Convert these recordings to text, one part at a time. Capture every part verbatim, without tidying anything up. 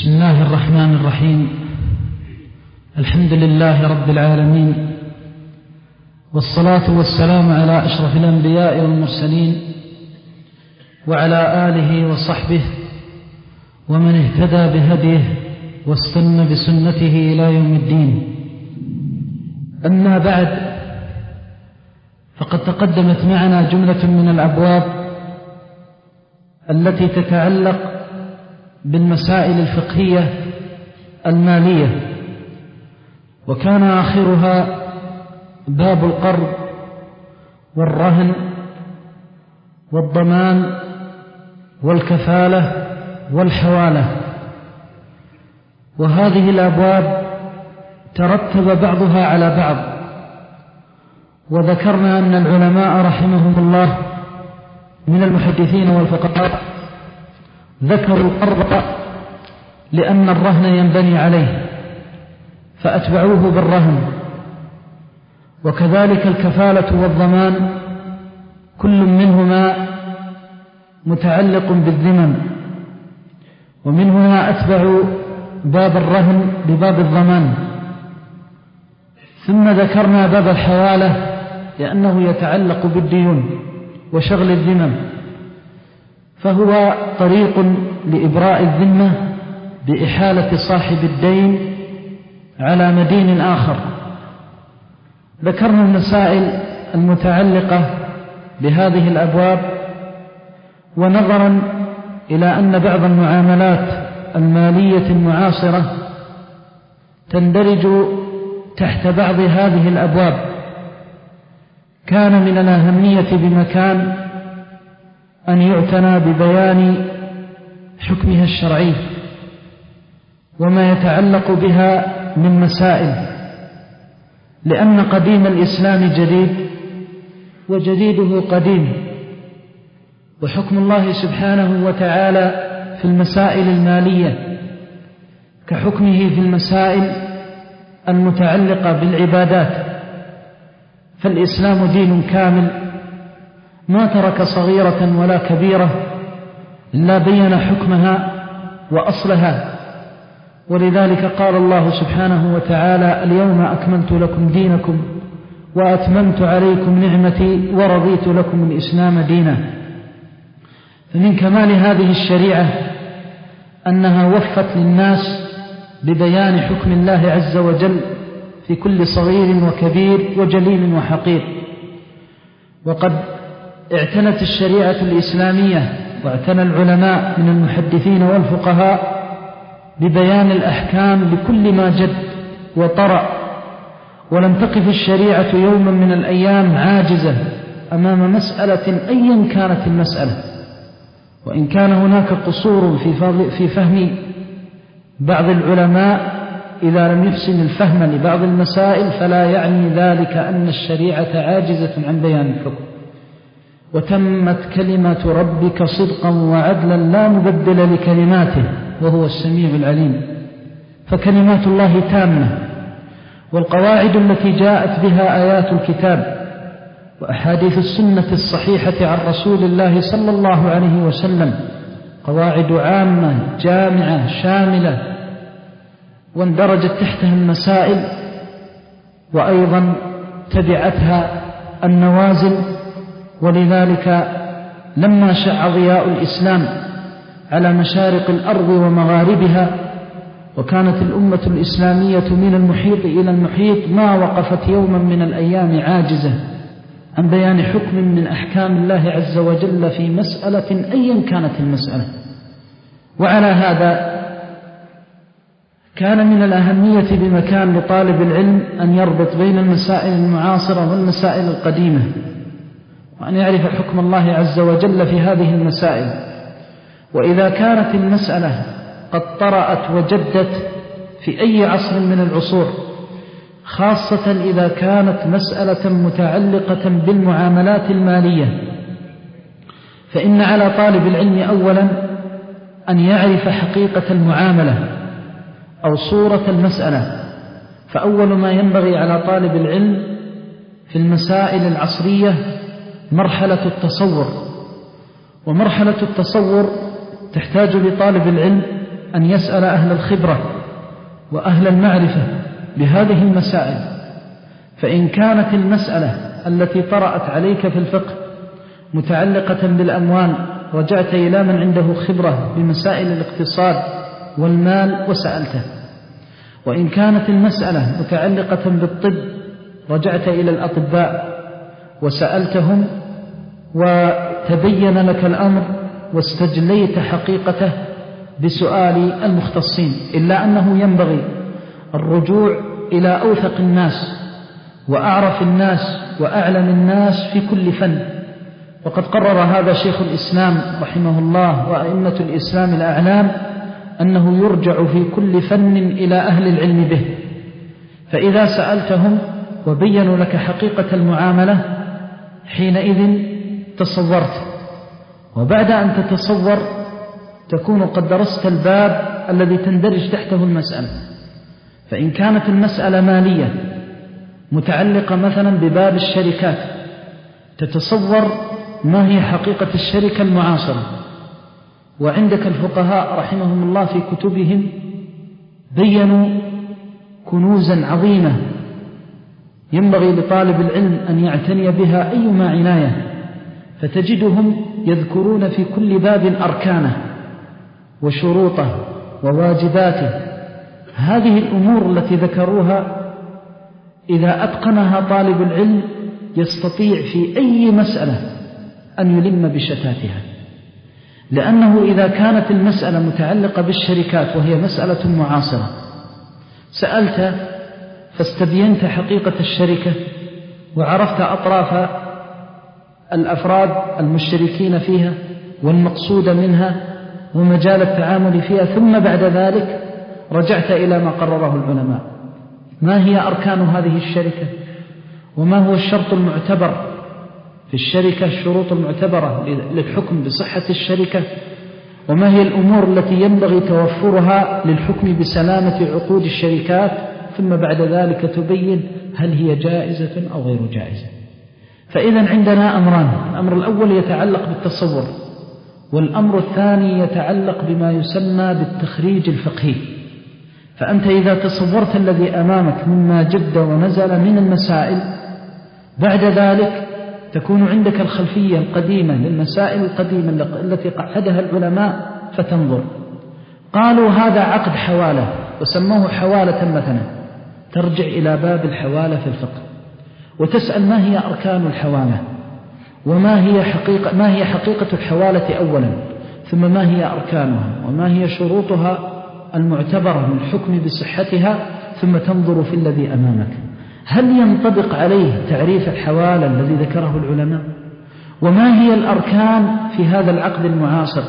بسم الله الرحمن الرحيم. الحمد لله رب العالمين، والصلاة والسلام على أشرف الأنبياء والمرسلين وعلى آله وصحبه ومن اهتدى بهديه واستنى بسنته إلى يوم الدين. أما بعد، فقد تقدمت معنا جملة من الأبواب التي تتعلق بالمسائل الفقهية المالية، وكان آخرها باب القرض والرهن والضمان والكفالة والحوالة. وهذه الأبواب ترتب بعضها على بعض، وذكرنا أن العلماء رحمهم الله من المحدثين والفقهاء ذكروا القرض لأن الرهن ينبني عليه فأتبعوه بالرهن، وكذلك الكفالة والضمان كل منهما متعلق بالذمم، ومن هنا أتبعوا باب الرهن بباب الضمان. ثم ذكرنا باب الحوالة لأنه يتعلق بالديون وشغل الذمم، فهو طريق لإبراء الذمة بإحالة صاحب الدين على مدين آخر. ذكرنا المسائل المتعلقة بهذه الأبواب، ونظرا إلى أن بعض المعاملات المالية المعاصرة تندرج تحت بعض هذه الأبواب، كان من الأهمية بمكان أن يعتنى ببيان حكمها الشرعي وما يتعلق بها من مسائل، لأن قديم الإسلام جديد وجديده قديم، وحكم الله سبحانه وتعالى في المسائل المالية كحكمه في المسائل المتعلقة بالعبادات. فالإسلام دين كامل ما ترك صغيرة ولا كبيرة إلا بين حكمها وأصلها، ولذلك قال الله سبحانه وتعالى: اليوم أكملت لكم دينكم وأتممت عليكم نعمتي ورضيت لكم الإسلام دينا. فمن كمال هذه الشريعة أنها وفت للناس ببيان حكم الله عز وجل في كل صغير وكبير وجليل وحقير. وقد اعتنت الشريعة الإسلامية واعتنى العلماء من المحدثين والفقهاء ببيان الأحكام لكل ما جد وطرأ، ولم تقف الشريعة يوما من الأيام عاجزة أمام مسألة أيا كانت المسألة. وإن كان هناك قصور في فهم بعض العلماء إذا لم يحسن الفهم لبعض المسائل، فلا يعني ذلك أن الشريعة عاجزة عن بيان الحكم. وتمت كلمة ربك صدقا وعدلا لا مبدل لكلماته وهو السميع العليم. فكلمات الله تامة، والقواعد التي جاءت بها آيات الكتاب وأحاديث السنة الصحيحة عن رسول الله صلى الله عليه وسلم قواعد عامة جامعة شاملة، واندرجت تحتها المسائل، وأيضا تبعتها النوازل. ولذلك لما شع ضياء الإسلام على مشارق الأرض ومغاربها، وكانت الأمة الإسلامية من المحيط إلى المحيط، ما وقفت يوما من الأيام عاجزة عن بيان حكم من أحكام الله عز وجل في مسألة أيا كانت المسألة. وعلى هذا كان من الأهمية بمكان لطالب العلم أن يربط بين المسائل المعاصرة والمسائل القديمة، وأن يعرف حكم الله عز وجل في هذه المسائل. وإذا كانت المسألة قد طرأت وجدت في أي عصر من العصور، خاصة إذا كانت مسألة متعلقة بالمعاملات المالية، فإن على طالب العلم أولا أن يعرف حقيقة المعاملة أو صورة المسألة. فأول ما ينبغي على طالب العلم في المسائل العصرية مرحلة التصور، ومرحلة التصور تحتاج لطالب العلم أن يسأل أهل الخبرة وأهل المعرفة بهذه المسائل. فإن كانت المسألة التي طرأت عليك في الفقه متعلقة بالأموال رجعت إلى من عنده خبرة بمسائل الاقتصاد والمال وسألته، وإن كانت المسألة متعلقة بالطب رجعت إلى الأطباء وسألتهم وتبين لك الأمر واستجليت حقيقته بسؤال المختصين. إلا أنه ينبغي الرجوع إلى أوثق الناس وأعرف الناس وأعلم الناس في كل فن. وقد قرر هذا شيخ الإسلام رحمه الله وأئمة الإسلام الأعلام أنه يرجع في كل فن إلى أهل العلم به، فإذا سألتهم وبينوا لك حقيقة المعاملة حينئذ تصورت، وبعد أن تتصور تكون قد درست الباب الذي تندرج تحته المسألة. فإن كانت المسألة مالية متعلقة مثلا بباب الشركات تتصور ما هي حقيقة الشركة المعاصرة، وعندك الفقهاء رحمهم الله في كتبهم بينوا كنوزا عظيمة ينبغي لطالب العلم أن يعتني بها أيما عناية، فتجدهم يذكرون في كل باب أركانه وشروطه وواجباته. هذه الأمور التي ذكروها إذا أتقنها طالب العلم يستطيع في أي مسألة أن يلم بشتاتها، لأنه إذا كانت المسألة متعلقة بالشركات وهي مسألة معاصرة سألت فاستبينت حقيقة الشركة وعرفت أطراف الأفراد المشتركين فيها والمقصود منها ومجال التعامل فيها، ثم بعد ذلك رجعت إلى ما قرره العلماء. ما هي أركان هذه الشركة وما هو الشرط المعتبر في الشركة، الشروط المعتبرة للحكم بصحة الشركة، وما هي الأمور التي ينبغي توفرها للحكم بسلامة عقود الشركات، ثم بعد ذلك تبين هل هي جائزة أو غير جائزة. فإذا عندنا أمران، الأمر الأول يتعلق بالتصور، والأمر الثاني يتعلق بما يسمى بالتخريج الفقهي. فأنت إذا تصورت الذي أمامك مما جد ونزل من المسائل بعد ذلك تكون عندك الخلفية القديمة للمسائل القديمة التي قعدها العلماء فتنظر. قالوا هذا عقد حوالة وسموه حوالة مثلا، ترجع إلى باب الحوالة في الفقه وتسأل ما هي أركان الحوالة وما هي حقيقة, ما هي حقيقة الحوالة أولا، ثم ما هي أركانها وما هي شروطها المعتبرة من الحكم بصحتها، ثم تنظر في الذي أمامك هل ينطبق عليه تعريف الحوالة الذي ذكره العلماء، وما هي الأركان في هذا العقد المعاصر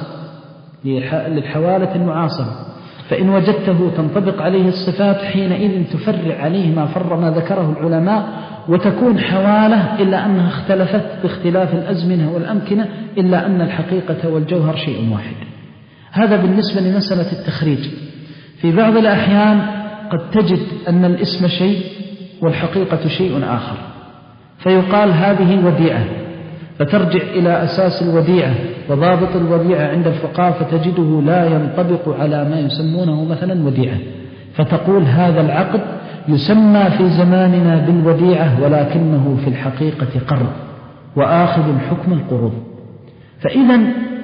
للحوالة المعاصرة. فإن وجدته تنطبق عليه الصفات حينئذ تفرع عليه ما فر ما ذكره العلماء، وتكون حوالة إلا أنها اختلفت باختلاف الأزمنة والأمكنة، إلا أن الحقيقة والجوهر شيء واحد. هذا بالنسبة لمسألة التخريج. في بعض الأحيان قد تجد أن الاسم شيء والحقيقة شيء آخر، فيقال هذه وديعة، فترجع إلى أساس الوديعة وضابط الوديعة عند الفقهاء فتجده لا ينطبق على ما يسمونه مثلا وديعة، فتقول هذا العقد يسمى في زماننا بالوديعة ولكنه في الحقيقة قرض وآخذ حكم القروض. فإذا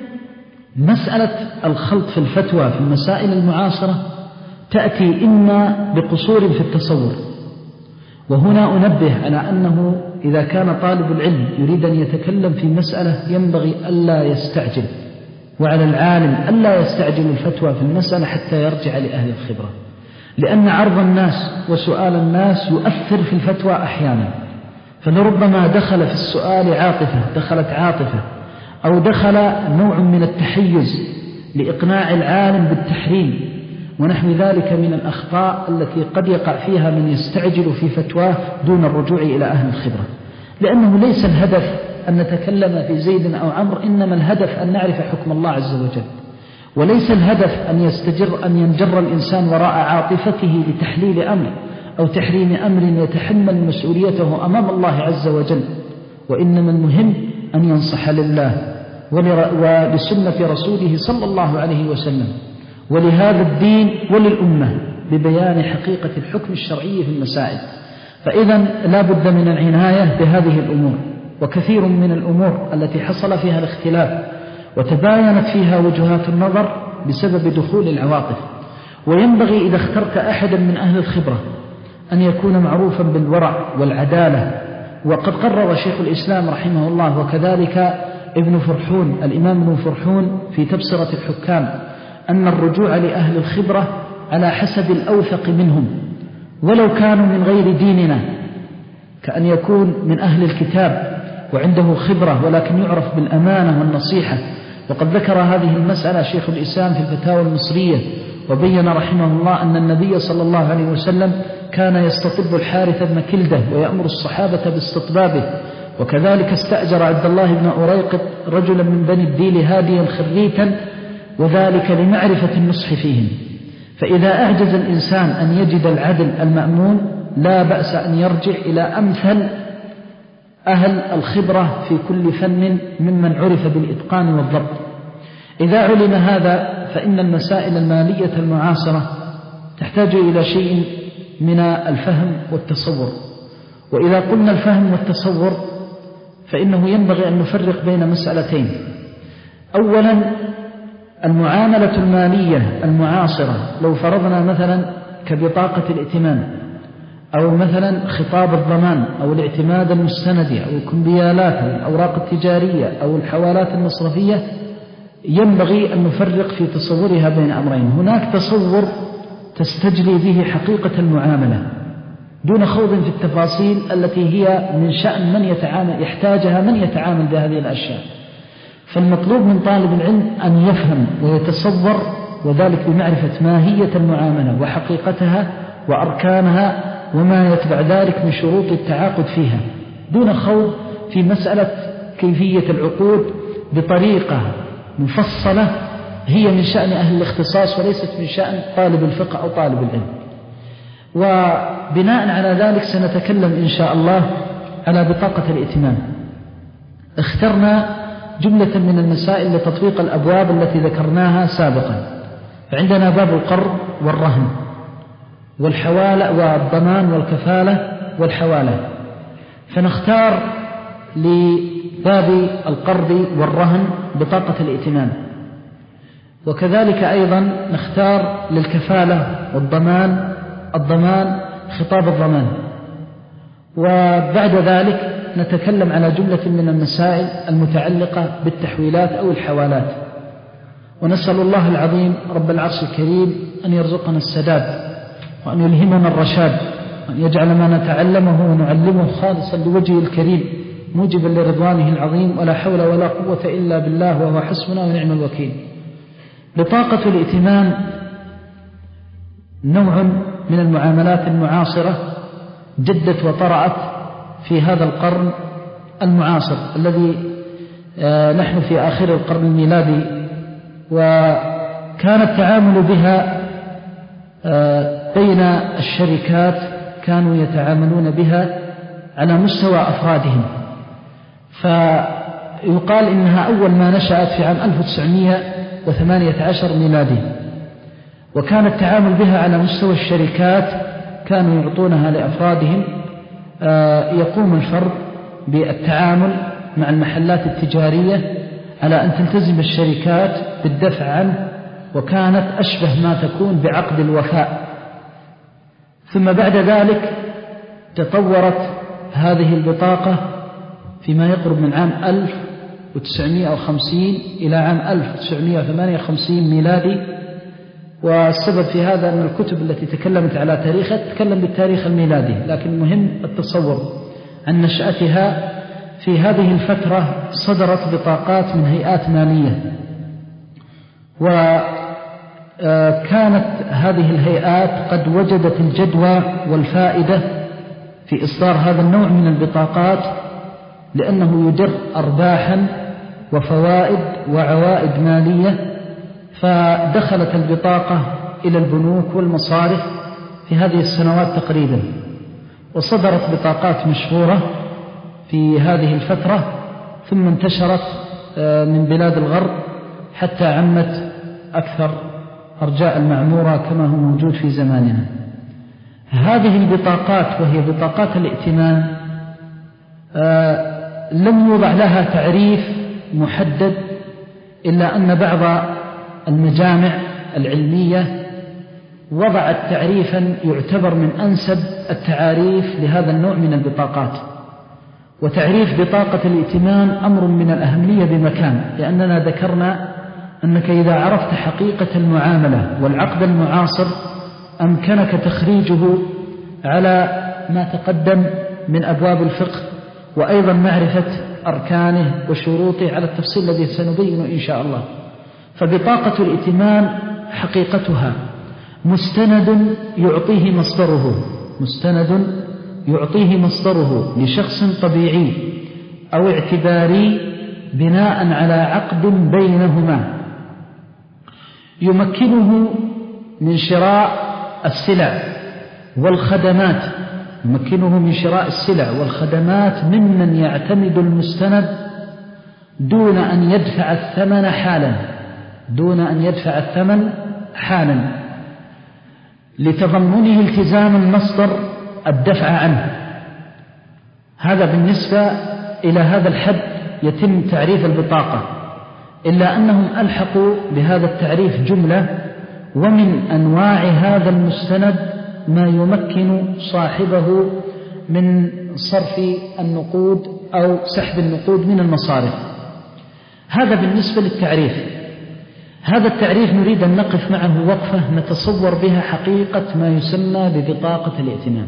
مسألة الخلط في الفتوى في المسائل المعاصرة تأتي إما بقصور في التصور، وهنا أنبه على أنه إذا كان طالب العلم يريد أن يتكلم في مسألة ينبغي ألا يستعجل، وعلى العالم ألا يستعجل الفتوى في المسألة حتى يرجع لأهل الخبرة، لأن عرض الناس وسؤال الناس يؤثر في الفتوى أحيانا، فلربما دخل في السؤال عاطفة دخلت عاطفة أو دخل نوع من التحيز لإقناع العالم بالتحريم ونحو ذلك من الأخطاء التي قد يقع فيها من يستعجل في فتواه دون الرجوع إلى أهل الخبرة. لأنه ليس الهدف أن نتكلم في زيد أو عمرو، إنما الهدف أن نعرف حكم الله عز وجل، وليس الهدف أن يستجر أن ينجر الإنسان وراء عاطفته لتحليل أمر أو تحريم أمر يتحمل مسؤوليته أمام الله عز وجل، وإنما المهم أن ينصح لله ولسنة رسوله صلى الله عليه وسلم، ولهذا الدين وللأمة ببيان حقيقة الحكم الشرعي في المسائل. فإذا لا بد من العناية بهذه الأمور. وكثير من الأمور التي حصل فيها الاختلاف وتباينت فيها وجهات النظر بسبب دخول العواطف. وينبغي إذا اخترت أحدا من أهل الخبرة أن يكون معروفا بالورع والعدالة. وقد قرر شيخ الإسلام رحمه الله وكذلك ابن فرحون الإمام ابن فرحون في تبصرة الحكام أن الرجوع لأهل الخبرة على حسب الأوثق منهم ولو كانوا من غير ديننا، كأن يكون من أهل الكتاب وعنده خبرة ولكن يعرف بالأمانة والنصيحة. وقد ذكر هذه المسألة شيخ الإسلام في الفتاوى المصرية، وبين رحمه الله أن النبي صلى الله عليه وسلم كان يستطب الحارث بن كلدة ويأمر الصحابة باستطبابه. وكذلك استأجر عبد الله بن أريقط رجلا من بني الديل هاديا خريتا، وذلك لمعرفة النصح فيهم. فإذا أعجز الإنسان أن يجد العدل المأمون لا بأس أن يرجع إلى أمثل أهل الخبرة في كل فن ممن عرف بالإتقان والضبط. إذا علم هذا فإن المسائل المالية المعاصرة تحتاج إلى شيء من الفهم والتصور. وإذا قلنا الفهم والتصور فإنه ينبغي أن نفرق بين مسألتين. أولا المعاملة المالية المعاصرة، لو فرضنا مثلا كبطاقة الائتمان أو مثلا خطاب الضمان أو الاعتماد المستندي أو الكمبيالات أو الأوراق التجارية أو الحوالات المصرفية، ينبغي أن نفرق في تصورها بين أمرين. هناك تصور تستجلي به حقيقة المعاملة دون خوض في التفاصيل التي هي من شأن من يتعامل يحتاجها من يتعامل بهذه الأشياء. فالمطلوب من طالب العلم أن يفهم ويتصور، وذلك بمعرفة ماهية المعاملة وحقيقتها وأركانها وما يتبع ذلك من شروط التعاقد فيها، دون خوض في مسألة كيفية العقود بطريقة مفصلة هي من شأن أهل الاختصاص وليست من شأن طالب الفقه أو طالب العلم. وبناء على ذلك سنتكلم إن شاء الله على بطاقة الائتمان. اخترنا جملة من المسائل لتطبيق الأبواب التي ذكرناها سابقا. فعندنا باب القرض والرهن والحوالة والضمان والكفالة والحوالة، فنختار لباب القرض والرهن بطاقة الائتمان، وكذلك أيضا نختار للكفالة والضمان الضمان خطاب الضمان. وبعد ذلك نتكلم على جملة من المسائل المتعلقة بالتحويلات أو الحوالات. ونسأل الله العظيم رب العرش الكريم أن يرزقنا السداد وأن يلهمنا الرشاد وأن يجعل ما نتعلمه ونعلمه خالصا لوجهه الكريم موجبا لرضوانه العظيم، ولا حول ولا قوة إلا بالله وهو حسبنا ونعم الوكيل. بطاقة الائتمان نوع من المعاملات المعاصرة جدت وطرأت في هذا القرن المعاصر الذي نحن في آخر القرن الميلادي، وكان التعامل بها بين الشركات كانوا يتعاملون بها على مستوى أفرادهم. فيقال إنها أول ما نشأت في عام ألف وتسعمائة وثمانية عشر ميلادي، وكان التعامل بها على مستوى الشركات كانوا يعطونها لأفرادهم. يقوم الفرد بالتعامل مع المحلات التجارية على أن تلتزم الشركات بالدفع عنه، وكانت أشبه ما تكون بعقد الوفاء. ثم بعد ذلك تطورت هذه البطاقة فيما يقرب من عام ألف وتسعمائة وخمسين إلى عام ألف وتسعمائة وثمانية وخمسين ميلادي. والسبب في هذا أن الكتب التي تكلمت على تاريخها تتكلم بالتاريخ الميلادي، لكن المهم التصور عن نشأتها. في هذه الفترة صدرت بطاقات من هيئات مالية، وكانت هذه الهيئات قد وجدت الجدوى والفائدة في إصدار هذا النوع من البطاقات، لأنه يدر أرباحا وفوائد وعوائد مالية. فدخلت البطاقة إلى البنوك والمصارف في هذه السنوات تقريبا، وصدرت بطاقات مشهورة في هذه الفترة، ثم انتشرت من بلاد الغرب حتى عمت أكثر أرجاء المعمورة كما هو موجود في زماننا. هذه البطاقات وهي بطاقات الائتمان آه لم يوضع لها تعريف محدد، إلا أن بعض المجامع العلمية وضعت تعريفا يعتبر من أنسب التعاريف لهذا النوع من البطاقات. وتعريف بطاقة الائتمان أمر من الأهمية بمكان، لأننا ذكرنا أنك إذا عرفت حقيقة المعاملة والعقد المعاصر أمكنك تخريجه على ما تقدم من أبواب الفقه، وأيضا معرفة أركانه وشروطه على التفصيل الذي سنبينه إن شاء الله. فبطاقة الائتمان حقيقتها مستند يعطيه مصدره مستند يعطيه مصدره لشخص طبيعي أو اعتباري بناء على عقد بينهما يمكنه من شراء السلع والخدمات يمكنه من شراء السلع والخدمات ممن يعتمد المستند دون أن يدفع الثمن حالا دون أن يدفع الثمن حالا لتضمنه التزام المصدر الدفع عنه. هذا بالنسبة إلى هذا الحد يتم تعريف البطاقة، إلا أنهم ألحقوا بهذا التعريف جملة: ومن أنواع هذا المستند ما يمكن صاحبه من صرف النقود أو سحب النقود من المصارف. هذا بالنسبة للتعريف. هذا التعريف نريد أن نقف معه وقفة نتصور بها حقيقة ما يسمى ببطاقة الائتمان.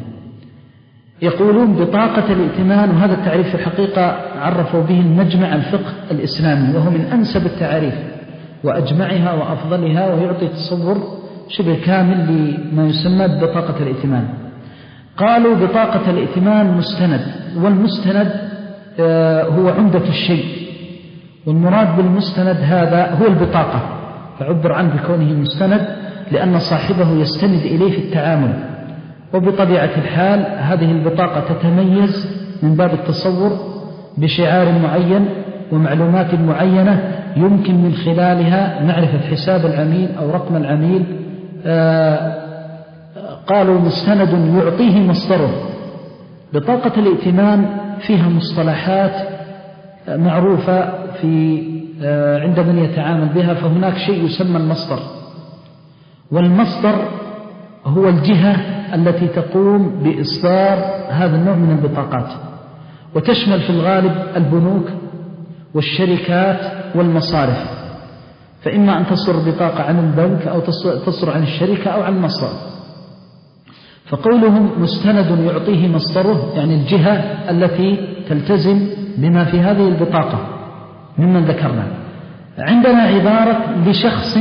يقولون بطاقة الائتمان، وهذا التعريف في الحقيقة عرفوا به المجمع الفقه الإسلامي، وهو من أنسب التعريف وأجمعها وأفضلها، ويعطي تصور شبه كامل لما يسمى ببطاقة الائتمان. قالوا بطاقة الائتمان مستند، والمستند هو عمدة الشيء، والمراد بالمستند هذا هو البطاقة، فعبر عنه بكونه مستند لأن صاحبه يستند إليه في التعامل. وبطبيعة الحال هذه البطاقة تتميز من باب التصور بشعار معين ومعلومات معينة يمكن من خلالها معرفة حساب العميل أو رقم العميل. آه قالوا مستند يعطيه مصدره. بطاقة الائتمان فيها مصطلحات معروفة في آه عند من يتعامل بها، فهناك شيء يسمى المصدر، والمصدر هو الجهة التي تقوم بإصدار هذا النوع من البطاقات، وتشمل في الغالب البنوك والشركات والمصارف، فإما أن تصدر بطاقة عن البنك أو تصدر عن الشركة أو عن المصرف. فقولهم مستند يعطيه مصدره يعني الجهة التي تلتزم بما في هذه البطاقة ممن ذكرنا. عندنا عبارة لشخص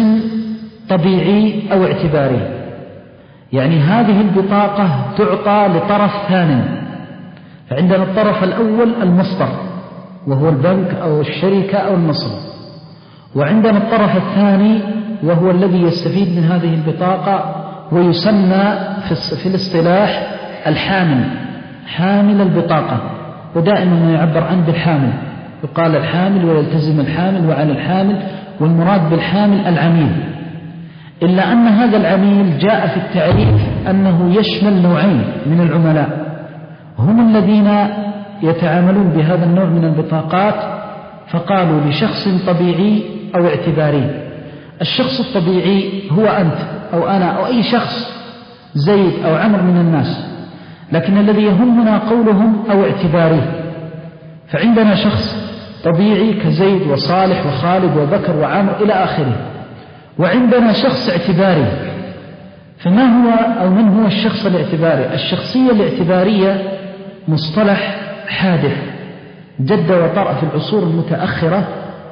طبيعي أو اعتباري، يعني هذه البطاقة تعطى لطرف ثاني. فعندنا الطرف الأول المصدر وهو البنك أو الشركة أو المصرف، وعندنا الطرف الثاني وهو الذي يستفيد من هذه البطاقة ويسمى في الاصطلاح الحامل، حامل البطاقة، ودائما ما يعبر عنه بالحامل، يقال الحامل ويلتزم الحامل وعلى الحامل، والمراد بالحامل العميل. إلا أن هذا العميل جاء في التعريف أنه يشمل نوعين من العملاء، هم الذين يتعاملون بهذا النوع من البطاقات، فقالوا لشخص طبيعي أو اعتباري. الشخص الطبيعي هو أنت أو أنا أو أي شخص، زيد أو عمر من الناس، لكن الذي يهمنا قولهم أو اعتباري. فعندنا شخص طبيعي كزيد وصالح وخالد وبكر وعمر إلى آخره، وعندنا شخص اعتباري. فما هو أو من هو الشخص الاعتباري؟ الشخصية الاعتبارية مصطلح حادث جد وطرأ في العصور المتأخرة،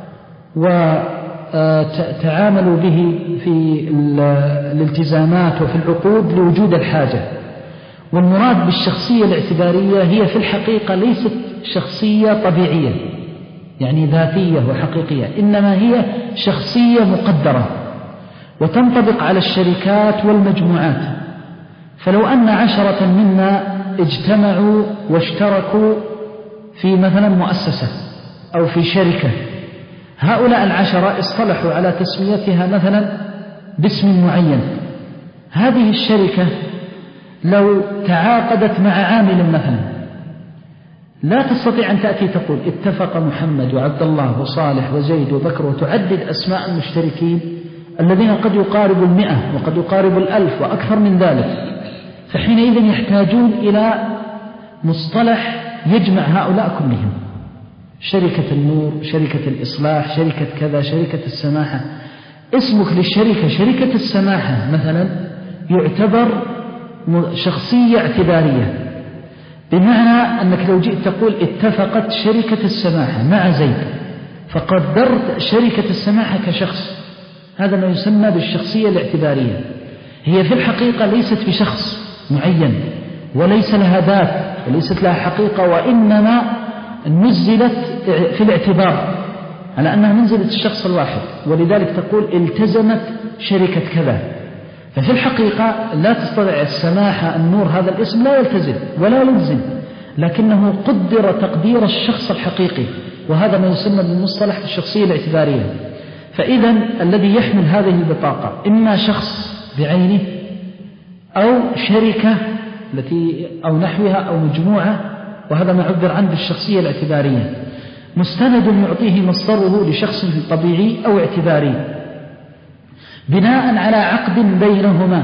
وتعاملوا به في الالتزامات وفي العقود لوجود الحاجة. والمراد بالشخصية الاعتبارية هي في الحقيقة ليست شخصية طبيعية يعني ذاتية وحقيقية، إنما هي شخصية مقدرة وتنطبق على الشركات والمجموعات. فلو أن عشرة منا اجتمعوا واشتركوا في مثلا مؤسسة أو في شركة، هؤلاء العشرة اصطلحوا على تسميتها مثلا باسم معين. هذه الشركة لو تعاقدت مع عامل مثلا لا تستطيع أن تأتي تقول اتفق محمد وعبد الله وصالح وزيد وبكر وتعدد أسماء المشتركين الذين قد يقارب المئة وقد يقارب الألف وأكثر من ذلك. فحينئذ يحتاجون إلى مصطلح يجمع هؤلاء كلهم، شركة النور، شركة الإصلاح، شركة كذا، شركة السماحة. اسمك للشركة شركة السماحة مثلا يعتبر شخصية اعتبارية، بمعنى أنك لو جئت تقول اتفقت شركة السماحة مع زيد فقدرت شركة السماحة كشخص، هذا ما يسمى بالشخصية الاعتبارية. هي في الحقيقة ليست بشخص معين وليس لها ذات وليست لها حقيقة، وإنما نزلت في الاعتبار على أنها منزلة الشخص الواحد، ولذلك تقول التزمت شركة كذا. ففي الحقيقة لا تستطيع السماحة النور هذا الاسم لا يلتزم ولا يلزم، لكنه قدر تقدير الشخص الحقيقي، وهذا ما يسمى بالمصطلح الشخصية الاعتبارية. فإذا الذي يحمل هذه البطاقة إما شخص بعينه أو شركة التي أو نحوها أو مجموعة، وهذا ما عبر عنه بالشخصية الاعتبارية، مستند يعطيه مصدره لشخص طبيعي أو اعتباري بناء على عقد بينهما.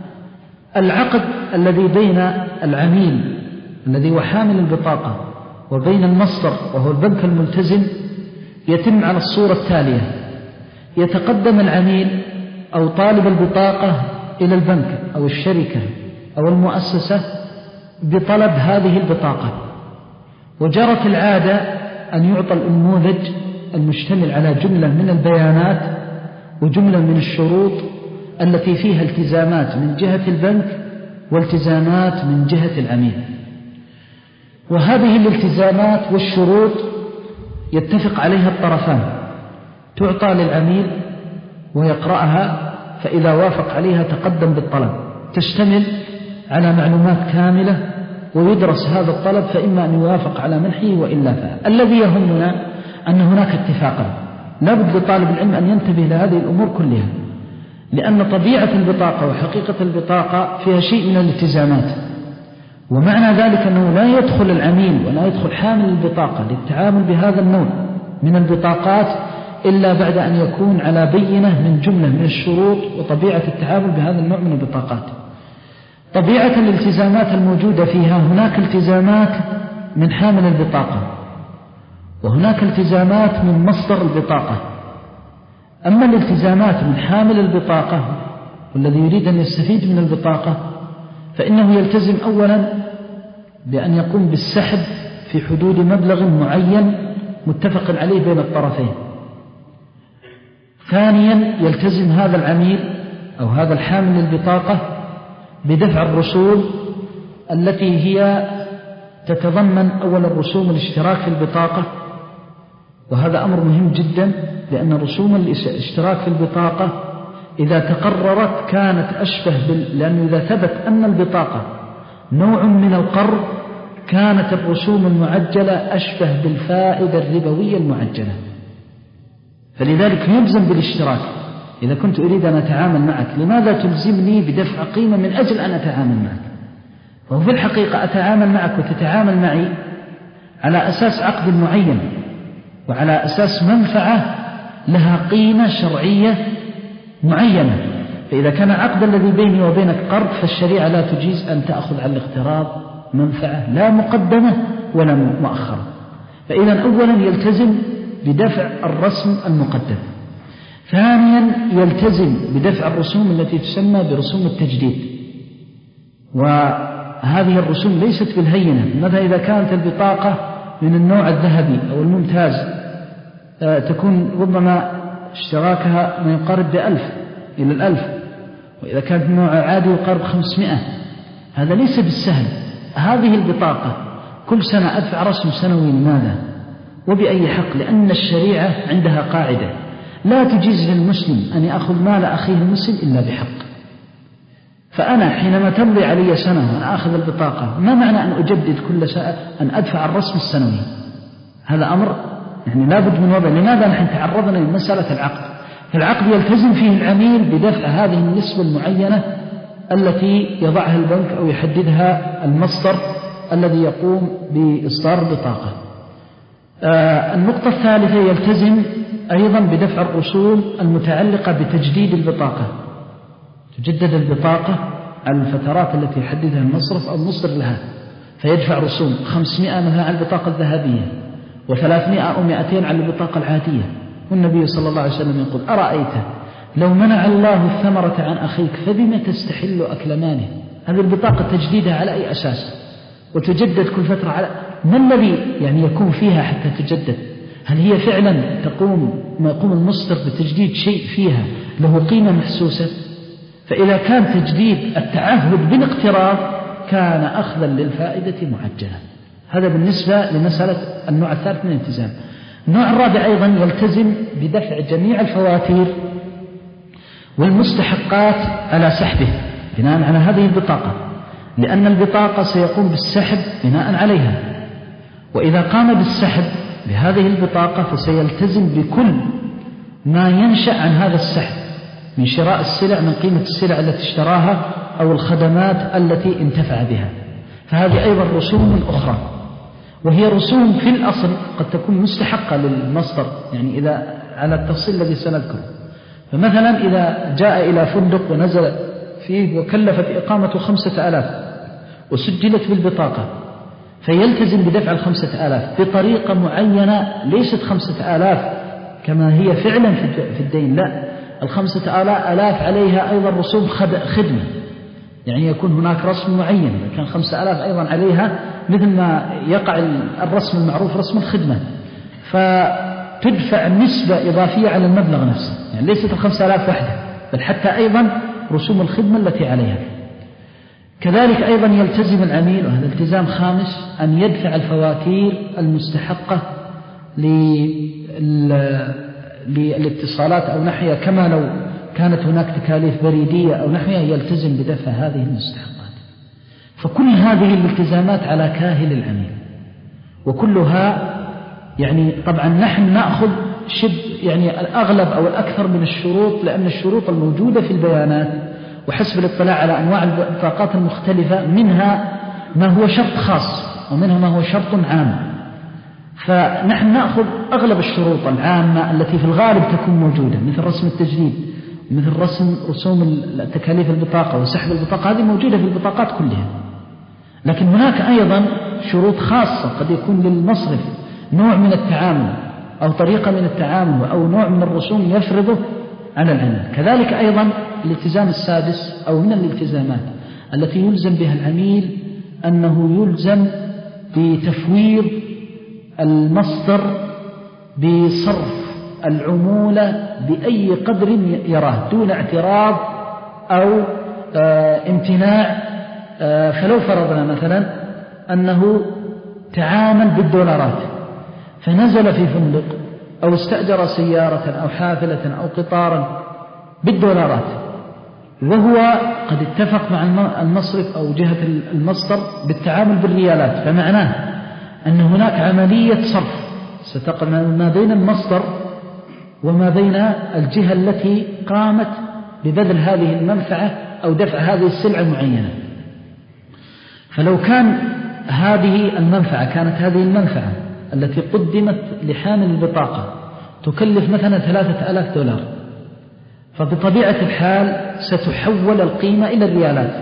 العقد الذي بين العميل الذي هو حامل البطاقة وبين المصدر وهو البنك الملتزم يتم على الصورة التالية: يتقدم العميل أو طالب البطاقة إلى البنك أو الشركة أو المؤسسة بطلب هذه البطاقة، وجرت العادة أن يعطى النموذج المشتمل على جملة من البيانات وجملة من الشروط التي فيها التزامات من جهة البنك والتزامات من جهة العميل. وهذه الالتزامات والشروط يتفق عليها الطرفان، تعطى للعميل ويقرأها، فإذا وافق عليها تقدم بالطلب، تشتمل على معلومات كاملة ويدرس هذا الطلب، فإما أن يوافق على منحه وإلا فعل. الذي يهمنا أن هناك اتفاقا، لا بد لطالب العلم أن ينتبه لهذه الأمور كلها، لأن طبيعة البطاقة وحقيقة البطاقة فيها شيء من الالتزامات، ومعنى ذلك أنه لا يدخل العميل ولا يدخل حامل البطاقة للتعامل بهذا النوع من البطاقات إلا بعد أن يكون على بينة من جملة من الشروط وطبيعة التعامل بهذا النوع من البطاقات. طبيعة الالتزامات الموجودة فيها، هناك التزامات من حامل البطاقة وهناك التزامات من مصدر البطاقة. أما الالتزامات من حامل البطاقة والذي يريد أن يستفيد من البطاقة فإنه يلتزم أولا بأن يقوم بالسحب في حدود مبلغ معين متفق عليه بين الطرفين. ثانيا يلتزم هذا العميل أو هذا الحامل للبطاقة بدفع الرسوم التي هي تتضمن أولا رسوم الاشتراك في البطاقة، وهذا أمر مهم جدا، لأن رسوم الاشتراك في البطاقة إذا تقررت كانت أشبه بال... لأنه إذا ثبت أن البطاقة نوع من القرض كانت الرسوم المعجلة أشبه بالفائدة الربوية المعجلة، فلذلك يلزم بالاشتراك. إذا كنت أريد أن أتعامل معك لماذا تلزمني بدفع قيمة من أجل أن أتعامل معك؟ وهو في الحقيقة أتعامل معك وتتعامل معي على أساس عقد معين وعلى أساس منفعة لها قيمة شرعية معينة. فإذا كان عقد الذي بيني وبينك قرض فالشريعة لا تجيز أن تأخذ على الاقتراض منفعة لا مقدمة ولا مؤخرة. فإذا أولا يلتزم بدفع الرسم المقدم. ثانيا يلتزم بدفع الرسوم التي تسمى برسوم التجديد، وهذه الرسوم ليست بالهينة. مثلا إذا كانت البطاقة من النوع الذهبي أو الممتاز تكون ربما اشتراكها ما يقارب بألف إلى الألف، وإذا كانت النوع عادي يقارب خمسمائة. هذا ليس بالسهل. هذه البطاقة كل سنة أدفع رسم سنوي، لماذا وبأي حق؟ لأن الشريعة عندها قاعدة لا تجيز للمسلم أن يأخذ مال أخيه المسلم إلا بحق. فأنا حينما تمضي علي سنة وأنا أخذ البطاقة، ما معنى أن أجدد كل سنة أن أدفع الرسم السنوي؟ هذا أمر يعني لا بد من وضع. لماذا نحن تعرضنا لمسألة العقد؟ العقد يلتزم فيه العميل بدفع هذه النسبة المعينة التي يضعها البنك أو يحددها المصدر الذي يقوم بإصدار البطاقة. آه النقطة الثالثة يلتزم أيضا بدفع الرسوم المتعلقة بتجديد البطاقة، تجدد البطاقة على الفترات التي يحددها المصرف أو المصدر لها، فيدفع رسوم خمسمائة مثلا على البطاقة الذهبية وثلاثمائة أو مئتين على البطاقة العادية. والنبي صلى الله عليه وسلم يقول: أرأيت لو منع الله الثمرة عن أخيك فبما تستحل أكل ماله. هذه البطاقة تجديدها على أي أساس؟ وتجدد كل فترة على ما الذي يعني يكون فيها حتى تجدد؟ هل هي فعلا تقوم ما يقوم المصدر بتجديد شيء فيها له قيمة محسوسة؟ فإذا كان تجديد التعهد بالاقتراض كان أخذا للفائدة معجلا. هذا بالنسبة لمسألة النوع الثالث من الالتزام. النوع الرابع أيضا يلتزم بدفع جميع الفواتير والمستحقات على سحبه بناء على هذه البطاقة، لأن البطاقة سيقوم بالسحب بناء عليها، وإذا قام بالسحب بهذه البطاقة فسيلتزم بكل ما ينشأ عن هذا السحب من شراء السلع من قيمة السلع التي اشتراها أو الخدمات التي انتفع بها. فهذه أيضا رسوم أخرى، وهي رسوم في الأصل قد تكون مستحقة للمصدر، يعني إذا على التفصيل الذي سنذكره. فمثلا إذا جاء إلى فندق ونزل فيه وكلفت إقامة خمسة آلاف وسجلت بالبطاقة، فيلتزم بدفع الخمسة آلاف بطريقة معينة ليست خمسة آلاف كما هي فعلا في الدين، لا، الخمسة آلاف عليها أيضا رسوم خدمة، يعني يكون هناك رسم معين. كان خمسة آلاف أيضا عليها مثل ما يقع الرسم المعروف رسم الخدمة، فتدفع نسبة إضافية على المبلغ نفسه، يعني ليست الخمسة آلاف وحده بل حتى أيضا رسوم الخدمة التي عليها. كذلك أيضا يلتزم العميل، وهذا التزام خامس، أن يدفع الفواتير المستحقة للاتصالات أو نحوها، كما لو كانت هناك تكاليف بريدية أو نحوها يلتزم بدفع هذه المستحقات. فكل هذه الالتزامات على كاهل العميل، وكلها يعني طبعا نحن نأخذ شب يعني الأغلب أو الأكثر من الشروط، لأن الشروط الموجودة في البيانات وحسب الاطلاع على أنواع البطاقات المختلفة منها ما هو شرط خاص ومنها ما هو شرط عام، فنحن نأخذ أغلب الشروط العامة التي في الغالب تكون موجودة، مثل رسم التجديد، مثل رسم رسوم التكاليف البطاقة وسحب البطاقة، هذه موجودة في البطاقات كلها. لكن هناك أيضا شروط خاصة، قد يكون للمصرف نوع من التعامل أو طريقة من التعامل أو نوع من الرسوم يفرضه على العميل. كذلك أيضا الالتزام السادس أو من الالتزامات التي يلزم بها العميل أنه يلزم بتفويض المصدر بصرف العمولة بأي قدر يراه دون اعتراض أو آه امتناع. آه فلو فرضنا مثلا أنه تعامل بالدولارات فنزل في فندق أو استأجر سيارة أو حافلة أو قطارا بالدولارات، وهو قد اتفق مع المصرف أو جهة المصدر بالتعامل بالريالات، فمعناه أن هناك عملية صرف ستقع ما بين المصدر وما بين الجهة التي قامت ببذل هذه المنفعة أو دفع هذه السلعة المعينة. فلو كان هذه المنفعة كانت هذه المنفعة التي قدمت لحامل البطاقة تكلف مثلا ثلاثة آلاف دولار، فبطبيعة الحال ستحول القيمة إلى الريالات،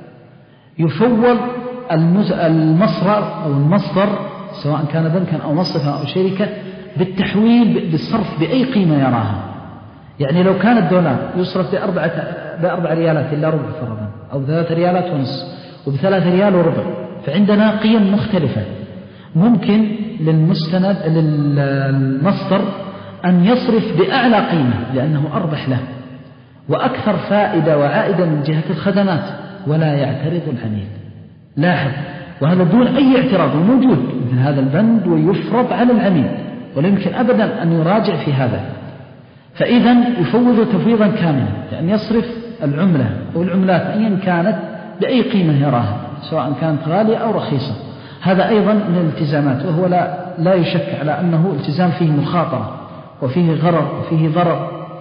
يفوض المصرف أو المصدر سواء كان بنكا أو مصرفا أو شركة بالتحويل بالصرف بأي قيمة يراها. يعني لو كان الدولار يصرف بأربعة بأربع ريالات إلا ربع فرضا، أو ثلاث ريالات ونصف، وبثلاث ريال وربع، فعندنا قيم مختلفة. ممكن للمستند للمصدر أن يصرف بأعلى قيمة لأنه أربح له وأكثر فائدة وعائدة من جهة الخدمات، ولا يعترض العميل. لاحظ، وهذا دون أي اعتراض موجود مثل هذا البند ويفرض على العميل، ولا يمكن أبدا أن يراجع في هذا. فإذا يفوض تفويضا كاملا لأن يصرف العملة أو العملات أيا كانت بأي قيمة يراها سواء كانت غالية أو رخيصة. هذا أيضا من الالتزامات، وهو لا, لا يشك على أنه التزام فيه مخاطرة وفيه غرر وفيه ضرر.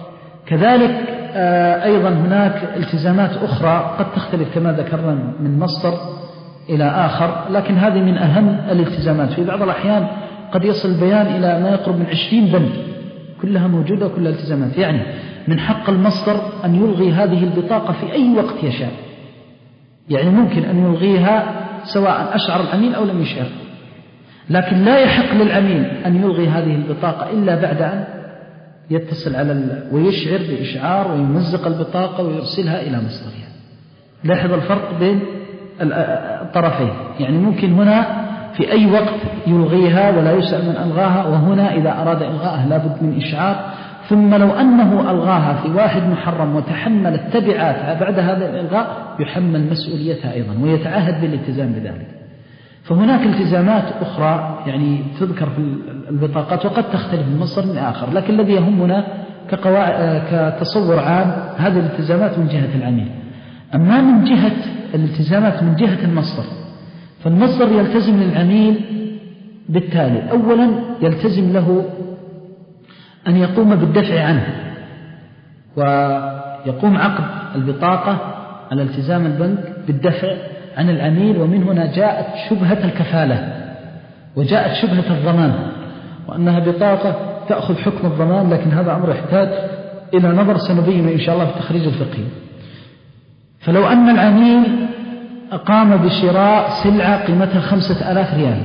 كذلك أيضا هناك التزامات أخرى قد تختلف كما ذكرنا من مصدر إلى آخر، لكن هذه من أهم الالتزامات. في بعض الأحيان قد يصل البيان إلى ما يقرب من عشرين بند كلها موجودة وكلها التزامات. يعني من حق المصدر أن يلغي هذه البطاقة في أي وقت يشاء، يعني ممكن أن يلغيها سواء أشعر العميل أو لم يشعر، لكن لا يحق للعميل أن يلغي هذه البطاقة إلا بعد أن يتصل على ال... ويشعر بإشعار ويمزق البطاقة ويرسلها إلى مصدرها. لاحظ الفرق بين الطرفين، يعني ممكن هنا في أي وقت يلغيها ولا يسأل من ألغاها، وهنا إذا أراد إلغاءها لابد من إشعار. ثم لو أنه ألغاها في واحد محرم وتحمل التبعات بعد هذا الإلغاء يحمل مسؤوليتها أيضا ويتعهد بالالتزام بذلك. فهناك التزامات أخرى يعني تذكر في البطاقات وقد تختلف من مصدر من آخر، لكن الذي يهمنا كتصور عام هذه الالتزامات من جهة العميل. أما من جهة الالتزامات من جهة المصدر، فالمصدر يلتزم للعميل بالتالي: أولا يلتزم له أن يقوم بالدفع عنه، ويقوم عقد البطاقة على التزام البنك بالدفع عن العميل. ومن هنا جاءت شبهة الكفالة وجاءت شبهة الضمان، وأنها بطاقة تأخذ حكم الضمان، لكن هذا أمر يحتاج إلى نظر سنبينه إن شاء الله في التخريج الفقهي. فلو أن العميل أقام بشراء سلعة قيمتها خمسة آلاف ريال،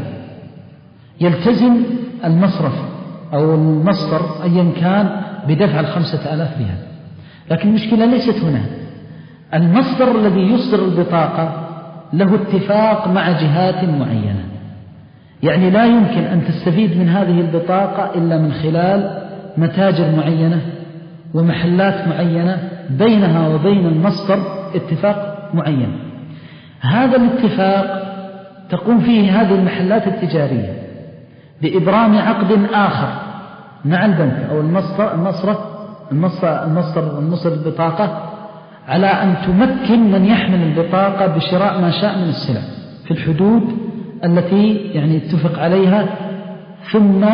يلتزم المصرف أو المصدر أيا كان بدفع الخمسة آلاف ريال. لكن المشكلة ليست هنا، المصدر الذي يصدر البطاقة له اتفاق مع جهات معينة، يعني لا يمكن أن تستفيد من هذه البطاقة إلا من خلال متاجر معينة ومحلات معينة بينها وبين المصدر اتفاق معين. هذا الاتفاق تقوم فيه هذه المحلات التجارية بإبرام عقد آخر مع البنك أو المصدر المصرف المصدر المصدر المصدر البطاقة على أن تمكن من يحمل البطاقة بشراء ما شاء من السلع في الحدود التي يعني اتفق عليها، ثم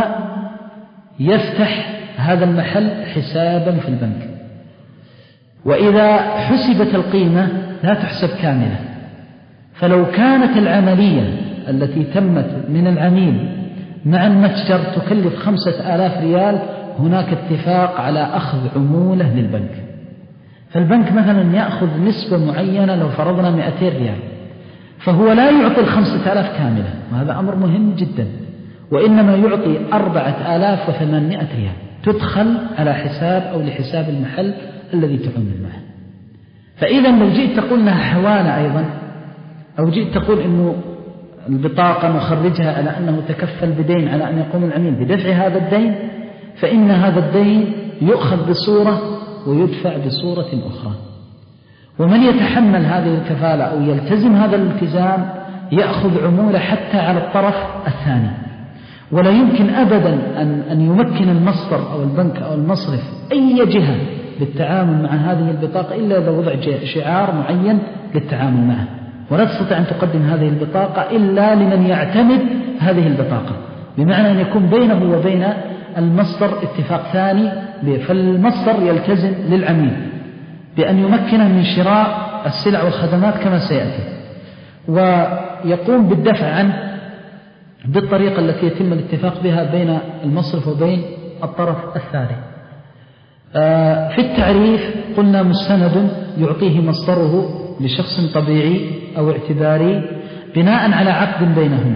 يفتح هذا المحل حسابا في البنك. وإذا حسبت القيمة لا تحسب كاملة، فلو كانت العملية التي تمت من العميل مع المتجر تكلف خمسة آلاف ريال، هناك اتفاق على أخذ عمولة للبنك. فالبنك مثلا يأخذ نسبة معينة، لو فرضنا مئتين ريال، فهو لا يعطي الخمسة آلاف كاملة، وهذا أمر مهم جدا، وإنما يعطي أربعة آلاف وثمانمائة ريال تدخل على حساب أو لحساب المحل الذي تعمل معه. فإذا لو جئت تقول أنها حوالة أيضا، أو جئت تقول أنه البطاقة نخرجها على أنه تكفل بدين على أن يقوم العميل بدفع هذا الدين، فإن هذا الدين يؤخذ بصورة ويدفع بصورة أخرى. ومن يتحمل هذه الكفالة أو يلتزم هذا الالتزام يأخذ عمولة حتى على الطرف الثاني. ولا يمكن أبدا أن, أن يمكن المصدر أو البنك أو المصرف أي جهة للتعامل مع هذه البطاقة إلا إذا وضع شعار معين للتعامل معه، ولا تستطيع أن تقدم هذه البطاقة إلا لمن يعتمد هذه البطاقة، بمعنى أن يكون بينه وبين المصدر اتفاق ثاني. فالمصدر يلتزم للعميل بأن يمكنه من شراء السلع والخدمات كما سيأتي، ويقوم بالدفع عنه بالطريقة التي يتم الاتفاق بها بين المصرف وبين الطرف الثاني. في التعريف قلنا مستند يعطيه مصدره لشخص طبيعي أو اعتباري بناء على عقد بينهما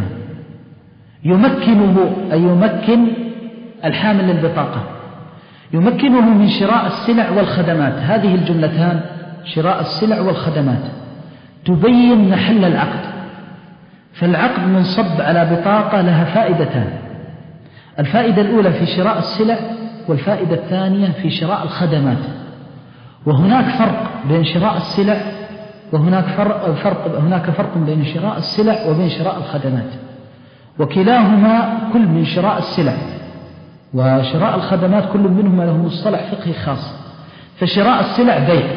يمكنه أي يمكن الحامل للبطاقة يمكنه من شراء السلع والخدمات. هذه الجملتان شراء السلع والخدمات تبين محل العقد. فالعقد منصب على بطاقة لها فائدتان: الفائدة الأولى في شراء السلع، والفائدة الثانية في شراء الخدمات. وهناك فرق بين شراء السلع وهناك فرق, فرق هناك فرق بين شراء السلع وبين شراء الخدمات، وكلاهما كل من شراء السلع وشراء الخدمات كل منهما له مصطلح فقهي خاص. فشراء السلع بيع،